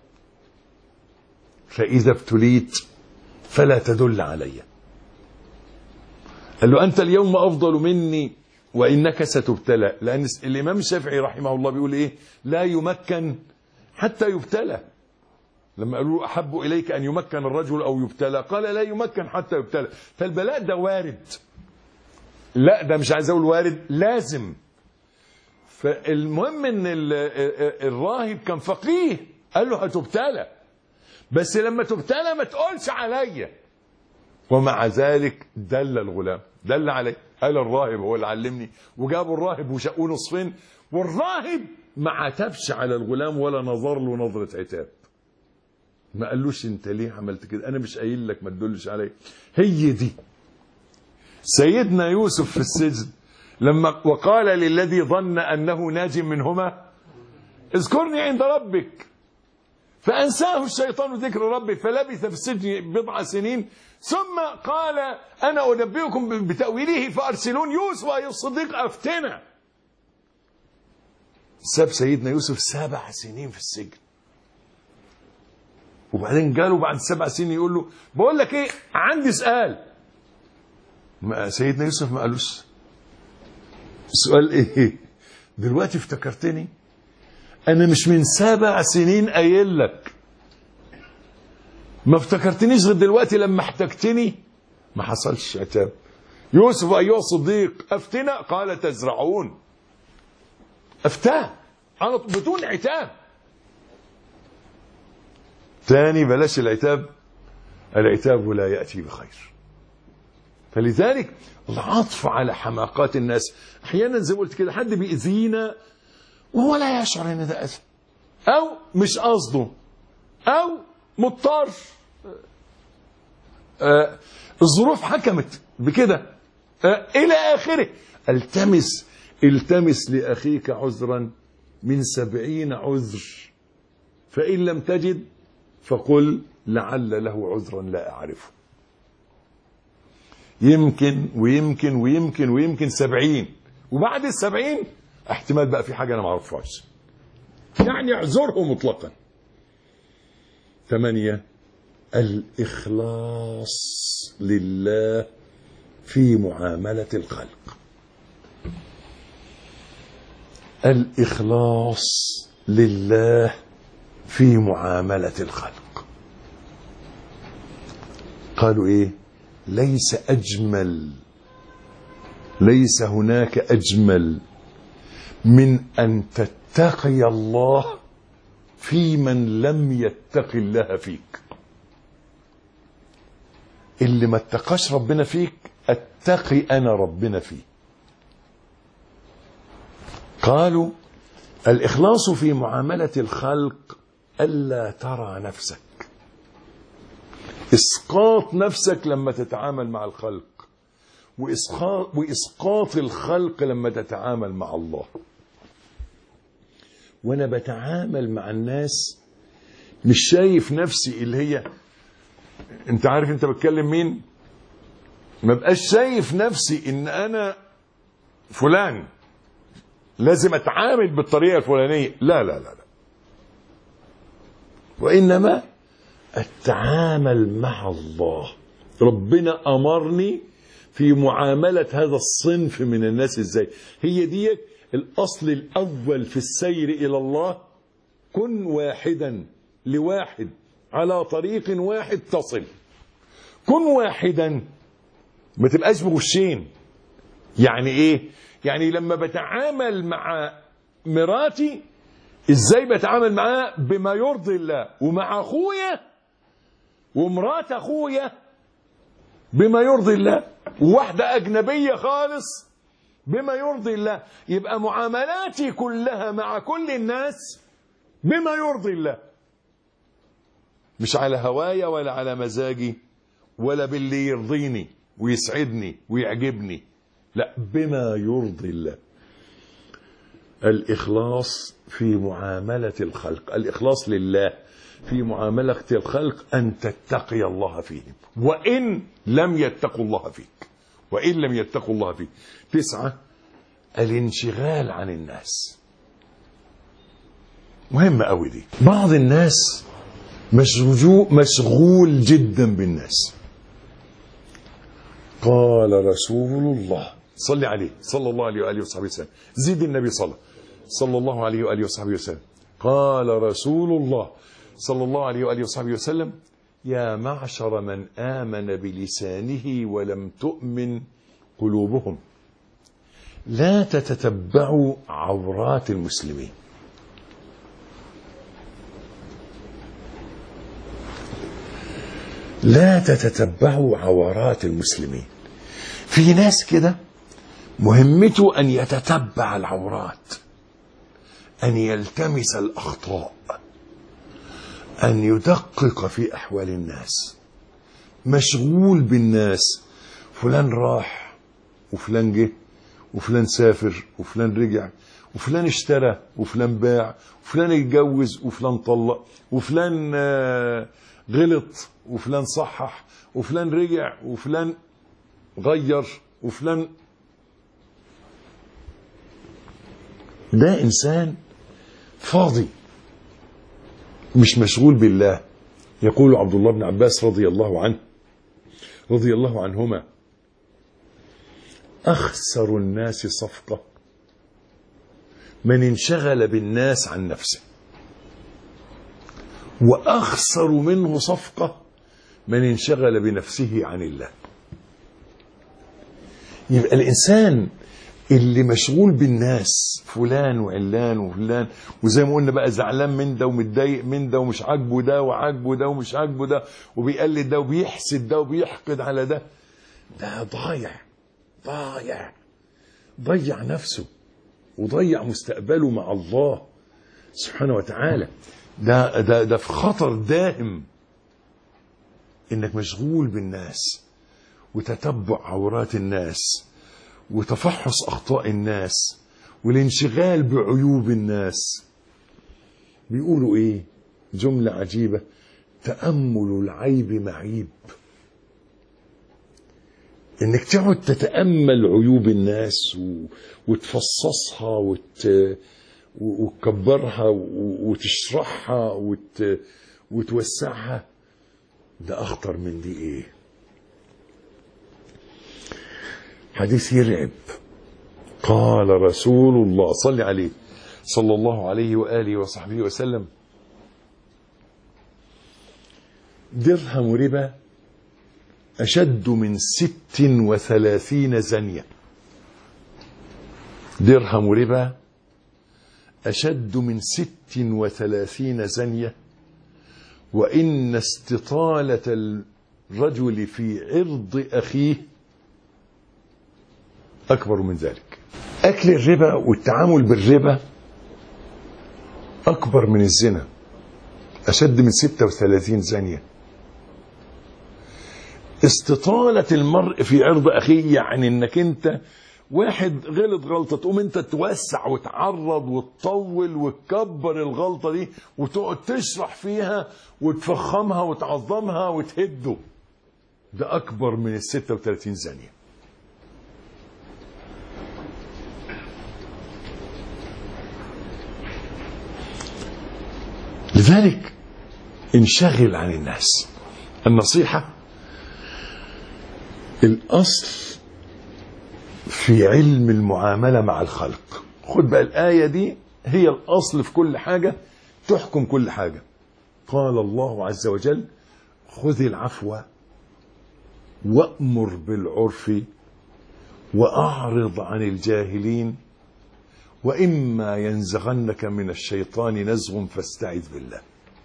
فإذا ابتليت فلا تدل علي. قال له أنت اليوم أفضل مني وإنك ستبتلى، لأن الإمام الشافعي رحمه الله بيقول إيه؟ لا يمكن حتى يبتلى. لما قالوا أحب إليك أن يمكن الرجل أو يبتلى، قال لا يمكن حتى يبتلى. فالبلاء ده وارد، لا ده مش عايز أقول وارد، لازم. فالمهم إن الراهب كان فقيه، قال له هتبتلى، بس لما تبتلى ما تقولش عليا. ومع ذلك دل الغلام، دل عليه، قال الراهب هو اللي علمني، وجابوا الراهب وشقوه نصفين، والراهب ما عتبش على الغلام ولا نظر له نظرة عتاب، ما قالوش انت ليه عملت كده، انا مش قايل لك ما تدلش عليا. هي دي سيدنا يوسف في السجن لما وقال للذي ظن انه ناج منهما اذكرني عند ربك فانساه الشيطان ذكر ربه فلبث في السجن 7 سنين ثم قال انا انبئكم بتاويله فارسلون. يوسف ايها الصديق افتنا. ساب سيدنا يوسف 7 سنين في السجن، وبعدين جاله بعد 7 سنين يقول له بقول لك ايه، عندي سؤال. سيدنا يوسف ما قالوش السؤال ايه، دلوقتي افتكرتني، انا مش من 7 سنين قايل لك، ما افتكرتنيش غير دلوقتي لما احتجتني. ما حصلش عتاب. يوسف ايها الصديق افتنا، قال تزرعون. افتاه انا بدون عتاب. تاني بلاش العتاب، العتاب لا يأتي بخير. فلذلك العطف على حماقات الناس. احيانا زي ما قلت كده حد بيأذينا وهو لا يشعر ان ده اذى، او مش قصده، او مضطر، الظروف حكمت بكده، الى اخره. التمس لاخيك عذرا من 70 عذر، فان لم تجد فقل لعل له عذرا لا اعرفه. يمكن ويمكن ويمكن ويمكن 70، وبعد 70 احتمال بقى في حاجه انا ما اعرفهاش، يعني اعذره مطلقا. 8 الإخلاص لله في معاملة الخلق. الإخلاص لله في معاملة الخلق. قالوا إيه؟ ليس هناك أجمل من أن تتقي الله في من لم يتق الله فيك. اللي ما اتقاش ربنا فيك اتقي أنا ربنا فيه. قالوا الإخلاص في معاملة الخلق ألا ترى نفسك، إسقاط نفسك لما تتعامل مع الخلق، وإسقاط الخلق لما تتعامل مع الله. وأنا بتعامل مع الناس مش شايف نفسي اللي هي، أنت عارف أنت بتكلم مين؟ ما بقاش شايف نفسي إن أنا فلان، لازم اتعامل بالطريقة الفلانية، لا لا لا لا، وإنما التعامل مع الله. ربنا أمرني في معاملة هذا الصنف من الناس ازاي. هي دي الأصل الأول في السير إلى الله. كن واحدا لواحد على طريق واحد تصل. كن واحدا، ما تبقاش بغشين. يعني ايه؟ يعني لما بتعامل مع مراتي ازاي بتعامل معاها؟ بما يرضي الله. ومع اخويا ومرات اخويا بما يرضي الله. وواحدة اجنبية خالص بما يرضي الله. يبقى معاملاتي كلها مع كل الناس بما يرضي الله، مش على هوايا ولا على مزاجي ولا باللي يرضيني ويسعدني ويعجبني، لا، بما يرضي الله. الإخلاص في معاملة الخلق، الإخلاص لله في معاملة الخلق، أن تتقي الله فيهم وإن لم يتقوا الله فيك. وإن لم يتقوا الله فيك. 9، الانشغال عن الناس. مهمة قوي دي. بعض الناس مشغول جدا بالناس. قال رسول الله، صلي عليه صلى الله عليه وآله وصحبه وسلم، زيد النبي صلى الله عليه وآله وصحبه وسلم. قال رسول الله صلى الله عليه وآله وصحبه وسلم: يا معشر من آمن بلسانه ولم تؤمن قلوبهم، لا تتتبعوا عورات المسلمين. لا تتتبعوا عورات المسلمين. في ناس كده مهمته أن يتتبع العورات، أن يلتمس الأخطاء، أن يدقق في أحوال الناس، مشغول بالناس. فلان راح وفلان جه وفلان سافر وفلان رجع وفلان اشترى وفلان باع وفلان اتجوز وفلان طلق وفلان غلط وفلان صحح وفلان رجع وفلان غير وفلان. ده إنسان فاضي مش مشغول بالله. يقول عبد الله بن عباس رضي الله عنهما: أخسر الناس صفقة من انشغل بالناس عن نفسه، وأخسر منه صفقة من انشغل بنفسه عن الله. يبقى الإنسان اللي مشغول بالناس، فلان وعلان وفلان، وزي ما قلنا بقى زعلان من ده ومتضايق من ده ومش عاجبه ده وعاجبه ده ومش عاجبه ده وبيقلد ده وبيحسد ده وبيحقد على ده، ده ضيع نفسه وضيع مستقبله مع الله سبحانه وتعالى. ده في خطر دائم انك مشغول بالناس وتتبع عورات الناس وتفحص أخطاء الناس والانشغال بعيوب الناس. بيقولوا إيه؟ جملة عجيبة: تأمل العيب معيب. إنك تقعد تتأمل عيوب الناس وتفصصها وتكبرها وتشرحها وتوسعها، ده أخطر من دي إيه؟ حديث يرعب. قال رسول الله، صلي عليه صلى الله عليه وآله وصحبه وسلم: درهم ربا أشد من 36 زنية. درهم ربا أشد من 36 زنية، وإن استطالة الرجل في عرض أخيه أكبر من ذلك. أكل الربا والتعامل بالربا أكبر من الزنا، أشد من 36 زانية. استطالة المرء في عرض أخيه، يعني إنك أنت واحد غلط غلطة تقوم أنت توسع وتعرض وتطول وتكبر الغلطة دي وتقعد تشرح فيها وتفخمها وتعظمها وتهده، ده أكبر من 36 زانية. لذلك انشغل عن الناس. النصيحة الأصل في علم المعاملة مع الخلق. خد بقى الآية دي هي الأصل في كل حاجة، تحكم كل حاجة. قال الله عز وجل: خذ العفو وأمر بالعرف وأعرض عن الجاهلين وإما ينزغنك من الشيطان نزغ فاستعذ بالله.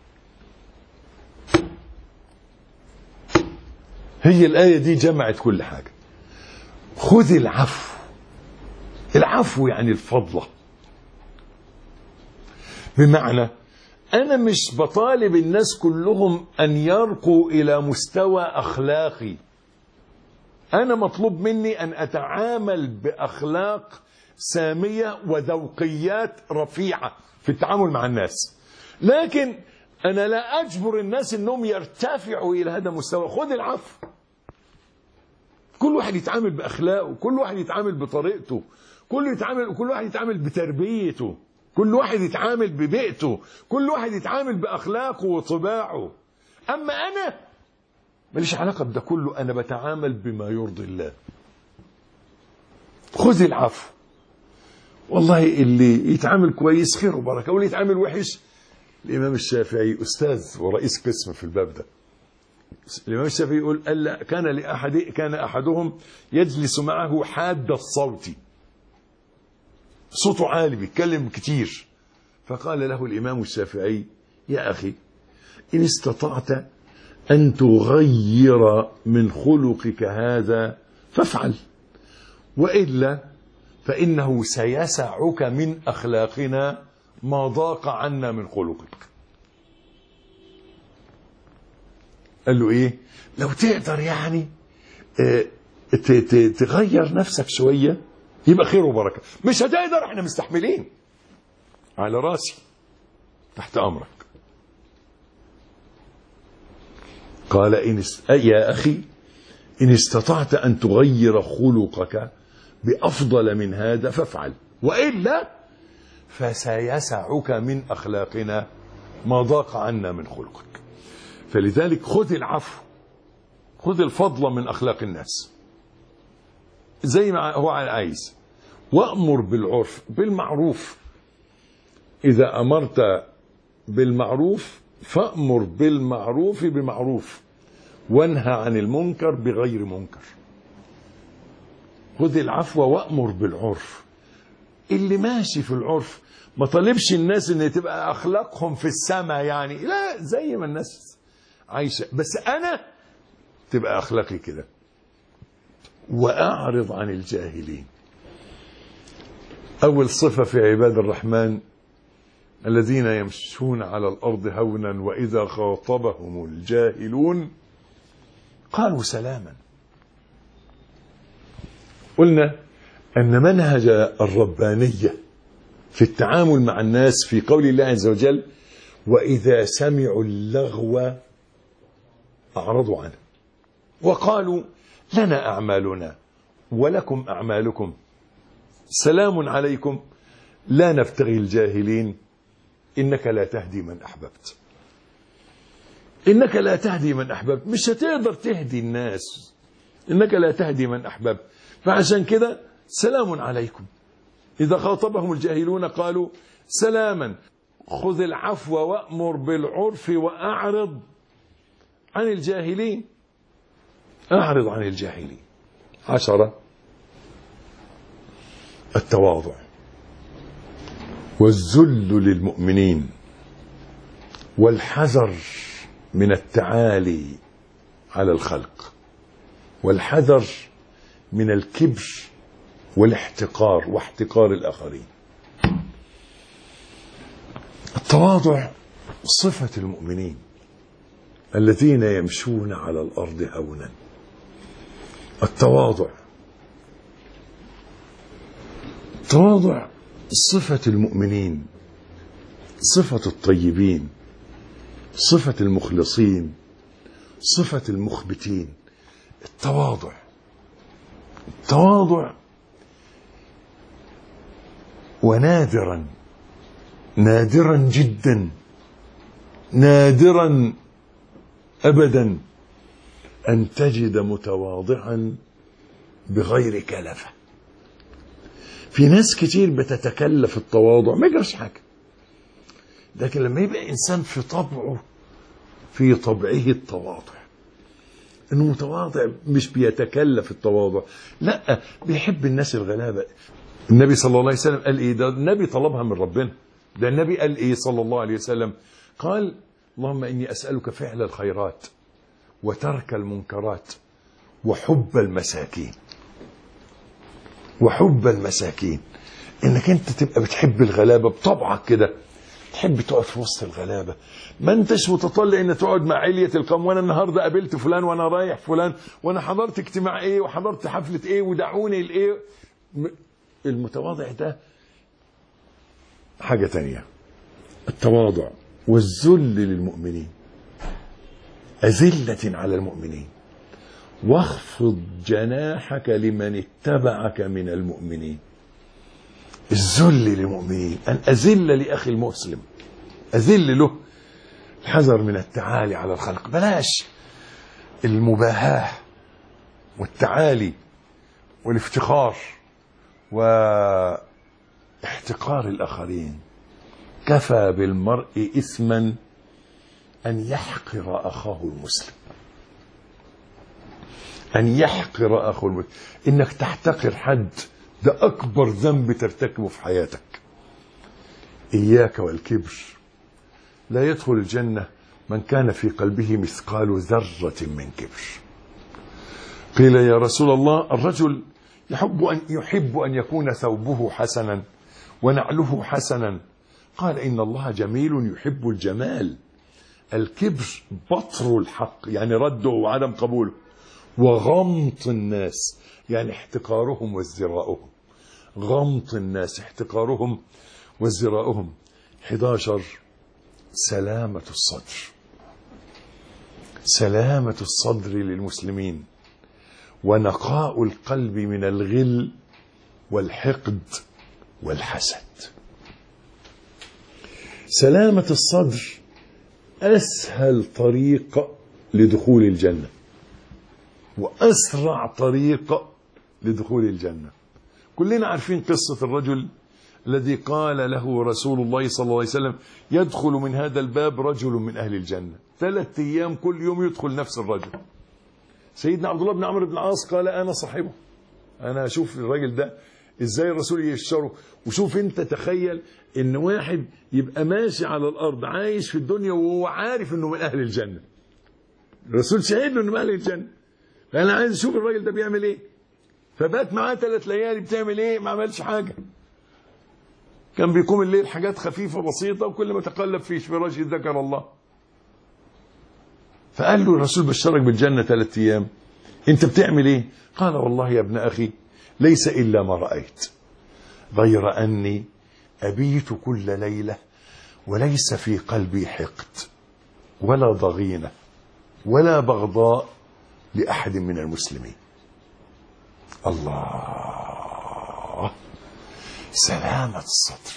هي الآية دي جمعت كل حاجة. خذ العفو. العفو يعني الفضلة، بمعنى أنا مش بطالب الناس كلهم أن يرقوا إلى مستوى أخلاقي. أنا مطلوب مني أن أتعامل بأخلاق سامية وذوقيات رفيعة في التعامل مع الناس، لكن أنا لا أجبر الناس أنهم يرتفعوا إلى هذا المستوى. خذ العفو. كل واحد يتعامل بأخلاقه، كل واحد يتعامل بطريقته، كل واحد يتعامل بتربيته، كل واحد يتعامل ببيئته، كل واحد يتعامل بأخلاقه وطباعه. أما أنا ماليش علاقة بده كله، أنا بتعامل بما يرضي الله. خذ العفو. والله اللي يتعامل كويس خير وبركة، واللي يتعامل وحش. الإمام الشافعي أستاذ ورئيس قسم في الباب ده. الإمام الشافعي يقول: كان أحدهم يجلس معه حاد الصوت، صوته عالي بيتكلم كتير. فقال له الإمام الشافعي: يا أخي، إن استطعت أن تغير من خلقك هذا فافعل، وإلا فإنه سيسعك من أخلاقنا ما ضاق عنا من خلقك. قال له إيه؟ لو تقدر يعني تغير نفسك شوية يبقى خير وبركة. مش هتقدر، احنا مستحملين، على راسي، تحت أمرك. قال: يا أخي، إن استطعت أن تغير خلقك بأفضل من هذا فافعل، وإلا فسيسعك من أخلاقنا ما ضاق عنا من خلقك. فلذلك خذ العفو، خذ الفضل من أخلاق الناس زي ما هو عايز. وأمر بالعرف بالمعروف. إذا أمرت بالمعروف فأمر بالمعروف بمعروف، وانهى عن المنكر بغير منكر. خذ العفو وأمر بالعرف. اللي ماشي في العرف ما طالبش الناس ان تبقى أخلاقهم في السماء، يعني لا، زي ما الناس عايشة، بس أنا تبقى أخلاقي كده. وأعرض عن الجاهلين. أول صفة في عباد الرحمن: الذين يمشون على الأرض هونا وإذا خاطبهم الجاهلون قالوا سلاما. قلنا أن منهج الربانية في التعامل مع الناس في قول الله عز وجل: وإذا سمعوا اللغو أعرضوا عنه وقالوا لنا أعمالنا ولكم أعمالكم سلام عليكم لا نبتغي الجاهلين إنك لا تهدي من أحببت. إنك لا تهدي من أحببت، مش هتقدر تهدي الناس، إنك لا تهدي من أحببت. فعشان كده سلام عليكم. إذا خاطبهم الجاهلون قالوا سلاما. خذ العفو وأمر بالعرف وأعرض عن الجاهلين. أعرض عن الجاهلين. 10. التواضع والذل للمؤمنين والحذر من التعالي على الخلق والحذر من الكبر والاحتقار واحتقار الآخرين. التواضع صفة المؤمنين الذين يمشون على الأرض هونا. التواضع صفة المؤمنين، صفة الطيبين، صفة المخلصين، صفة المخبتين. التواضع ونادرا جدا نادرا أبدا أن تجد متواضعا بغير كلفة. في ناس كتير بتتكلف التواضع ما يجرش حاجة، لكن لما يبقى إنسان في طبعه التواضع، إنه متواضع مش بيتكلف التواضع، لا بيحب الناس الغلابة. النبي صلى الله عليه وسلم قال إيه؟ ده النبي طلبها من ربنا. ده النبي قال إيه صلى الله عليه وسلم؟ قال اللهم إني أسألك فعل الخيرات وترك المنكرات وحب المساكين. وحب المساكين، انك انت تبقى بتحب الغلابه بطبعك كده، تحب تقف في وسط الغلابه، ما انتش متطلع ان تقعد مع عليه القوم، وانا النهارده قابلت فلان وانا رايح فلان وانا حضرت اجتماع ايه وحضرت حفله ايه ودعوني لايه. المتواضع ده حاجه تانية. التواضع والذل للمؤمنين، أذلة على المؤمنين، واخفض جناحك لمن اتبعك من المؤمنين. الذل للمؤمنين، أن أذل لأخي المسلم، أذل له. الحذر من التعالي على الخلق، بلاش المباهاة والتعالي والافتخار واحتقار الآخرين. كفى بالمرء إثما أن يحقر أخاه المسلم. أن يحقر أخاه المسلم، إنك تحتقر حد، ده أكبر ذنب ترتكبه في حياتك. إياك والكبر، لا يدخل الجنة من كان في قلبه مثقال ذرة من كبر. قيل يا رسول الله الرجل يحب أن يكون ثوبه حسنا ونعله حسنا. قال إن الله جميل يحب الجمال. الكبر بطر الحق، يعني رده وعدم قبوله، وغمط الناس، يعني احتقارهم وازدراؤهم. غمط الناس، احتقارهم وازدراؤهم. 11 سلامة الصدر. سلامة الصدر للمسلمين، ونقاء القلب من الغل والحقد والحسد. سلامة الصدر أسهل طريق لدخول الجنة، وأسرع طريق لدخول الجنة. كلنا عارفين قصة الرجل الذي قال له رسول الله صلى الله عليه وسلم يدخل من هذا الباب رجل من أهل الجنة. 3 أيام كل يوم يدخل نفس الرجل. سيدنا عبد الله بن عمرو بن العاص قال أنا صاحبه، أنا أشوف الراجل ده إزاي الرسول يشره. وشوف أنت، تخيل إن واحد يبقى ماشي على الأرض عايش في الدنيا وهو عارف إنه من أهل الجنة. الرسول شهد له إنه من أهل الجنة، فأنا عايز أشوف الراجل ده بيعمل إيه. فبات معاه 3 ليالي، بتعمل إيه؟ ما عملش حاجة، كان بيقوم الليل حاجات خفيفة بسيطة، وكل ما تقلب في فراشه ذكر الله. فقال له الرسول بشرك بالجنة 3 أيام، أنت بتعمل إيه؟ قال والله يا ابن أخي ليس إلا ما رأيت، غير أني أبيت كل ليلة وليس في قلبي حقد ولا ضغينة ولا بغضاء لأحد من المسلمين. الله، سلامة الصدر،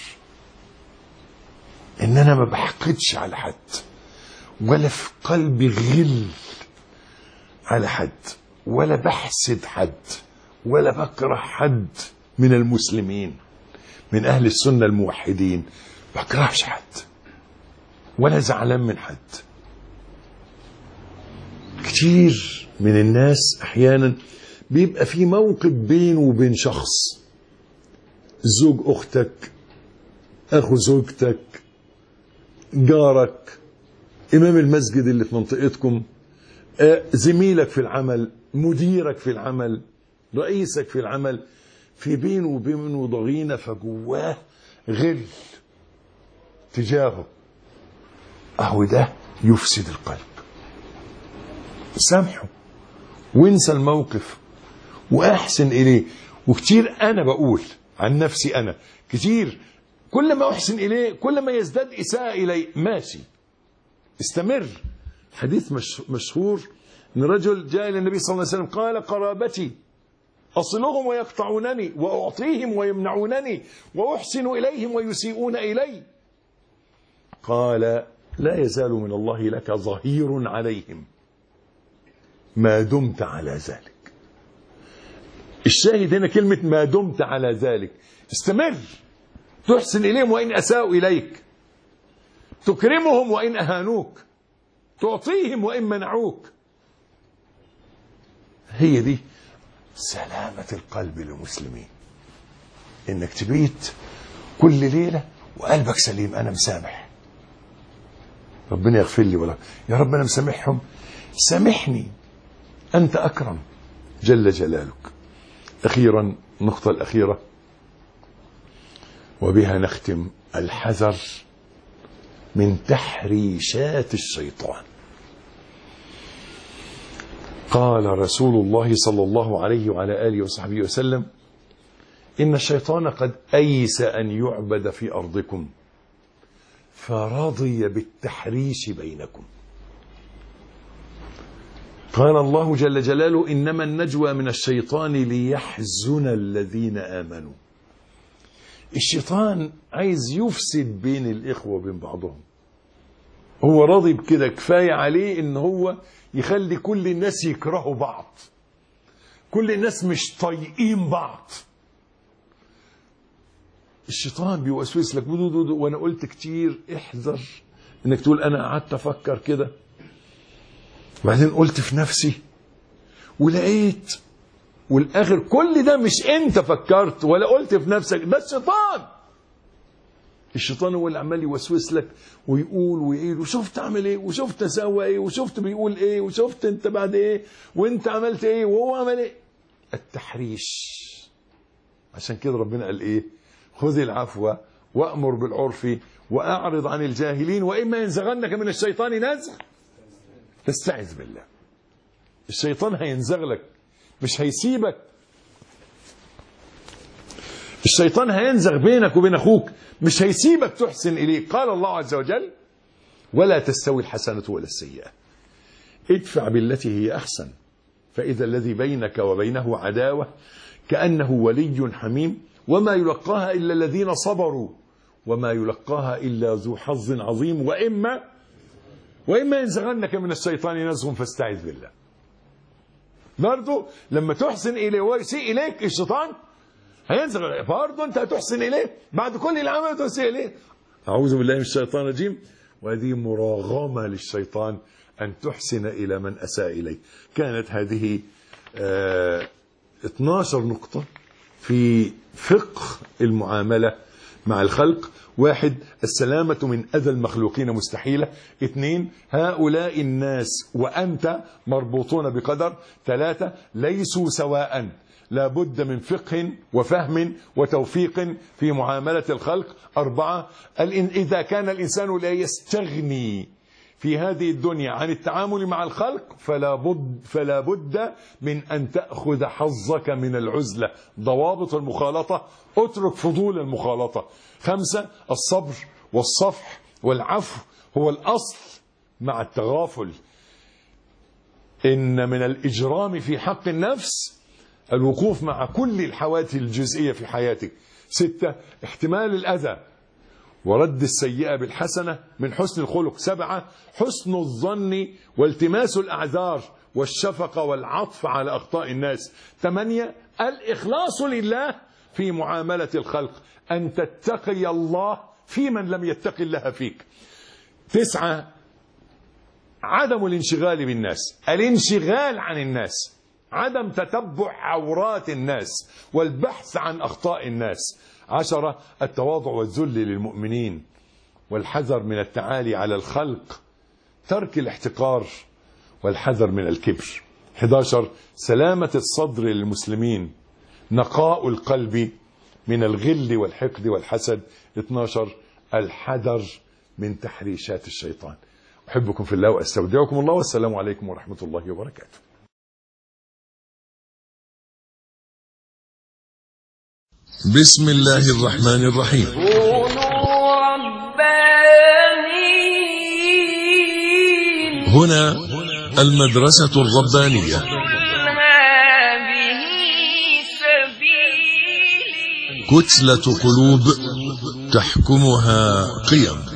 إن أنا ما بحقدش على حد، ولا في قلبي غل على حد، ولا بحسد حد، ولا بكره حد من المسلمين، من أهل السنة الموحدين. بكرهش حد ولا زعلان من حد. كتير من الناس أحيانا بيبقى في موقف بينه وبين شخص، زوج أختك، أخو زوجتك، جارك، إمام المسجد اللي في منطقتكم، زميلك في العمل، مديرك في العمل، رئيسك في العمل، في بينه وبينه ضغينة، فجواه غل تجاهه. أهو ده يفسد القلب. سامحه وانسى الموقف وأحسن إليه. وكتير أنا بقول عن نفسي، أنا كتير كل ما أحسن إليه كل ما يزداد إساءة إليه. ماشي، استمر. حديث مشهور ان رجل جاء الى النبي صلى الله عليه وسلم قال قرابتي اصلهم ويقطعونني، واعطيهم ويمنعونني، واحسن اليهم ويسيئون الي. قال لا يزال من الله لك ظهير عليهم ما دمت على ذلك. الشاهد هنا كلمة ما دمت على ذلك. استمر، تحسن إليهم وإن أساءوا إليك، تكرمهم وإن أهانوك، تعطيهم وإن منعوك. هي دي سلامة القلب للمسلمين، إنك تبيت كل ليلة وقلبك سليم. أنا مسامح، ربنا يغفر لي ولا يا رب أنا مسامحهم، سامحني أنت أكرم جل جلالك. أخيرا، النقطة الأخيرة وبها نختم: الحذر من تحريشات الشيطان. قال رسول الله صلى الله عليه وعلى آله وصحبه وسلم: إن الشيطان قد أيس أن يعبد في أرضكم فرضي بالتحريش بينكم. قال الله جل جلاله: إنما النجوى من الشيطان ليحزن الذين آمنوا. الشيطان عايز يفسد بين الإخوة وبين بعضهم، هو راضي بكده، كفاية عليه إن هو يخلي كل الناس يكرهوا بعض، كل الناس مش طايقين بعض. الشيطان بيوسوس لك وانا قلت كتير احذر انك تقول انا قعدت افكر كده وبعدين قلت في نفسي ولقيت، والاخر كل ده مش انت فكرت ولا قلت في نفسك، ده الشيطان. الشيطان هو اللي عمال يوسوس لك ويقول ويقول وشفت عمل ايه وشفت سوى ايه وشفت بيقول ايه وشفت انت بعد ايه وانت عملت ايه وهو عمل ايه. التحريش. عشان كده ربنا قال ايه: خذ العفو وأمر بالعرف وأعرض عن الجاهلين وإما ينزغنك من الشيطان نزغ فاستعذ بالله. الشيطان هينزغ لك، مش هيسيبك. الشيطان هينزغ بينك وبين أخوك، مش هيسيبك تحسن إليه. قال الله عز وجل: ولا تستوي الحسنة ولا السيئة ادفع بالتي هي أحسن فإذا الذي بينك وبينه عداوة كأنه ولي حميم وما يلقاها إلا الذين صبروا وما يلقاها إلا ذو حظ عظيم وإما ينزغنك من الشيطان نزغ فاستعذ بالله. برضو لما تحسن إليه ويسيء إليك الشيطان هينزغ، برضو أنت هتحسن إليه بعد كل العمل تسيء إليه. أعوذ بالله من الشيطان الرجيم. وهذه مراغمة للشيطان أن تحسن إلى من أساء إليه. كانت هذه 12 نقطة في فقه المعاملة مع الخلق. 1. السلامة من أذى المخلوقين مستحيلة. 2. هؤلاء الناس وأنت مربوطون بقدر. 3. ليسوا سواء، لا بد من فقه وفهم وتوفيق في معاملة الخلق. 4. إذا كان الإنسان لا يستغني في هذه الدنيا عن التعامل مع الخلق فلا بد من أن تأخذ حظك من العزلة. ضوابط المخالطة: اترك فضول المخالطة. 5. الصبر والصفح والعفو هو الأصل مع التغافل. إن من الإجرام في حق النفس الوقوف مع كل الحوادث الجزئية في حياتك. 6. احتمال الأذى ورد السيئة بالحسنة من حسن الخلق. 7. حسن الظن والتماس الأعذار والشفقة والعطف على أخطاء الناس. 8. الإخلاص لله في معاملة الخلق، أن تتقي الله في من لم يتق الله فيك. 9. عدم الانشغال بالناس، الانشغال عن الناس، عدم تتبع عورات الناس والبحث عن أخطاء الناس. 10. التواضع والذل للمؤمنين والحذر من التعالي على الخلق، ترك الاحتقار والحذر من الكبر. 11. سلامة الصدر للمسلمين، نقاء القلب من الغل والحقد والحسد. 12. الحذر من تحريشات الشيطان. أحبكم في الله وأستودعكم الله، والسلام عليكم ورحمة الله وبركاته. بسم الله الرحمن الرحيم. كونوا ربانيين. هنا المدرسة الربانية. هذه سبيلي. كتلة قلوب تحكمها قيم.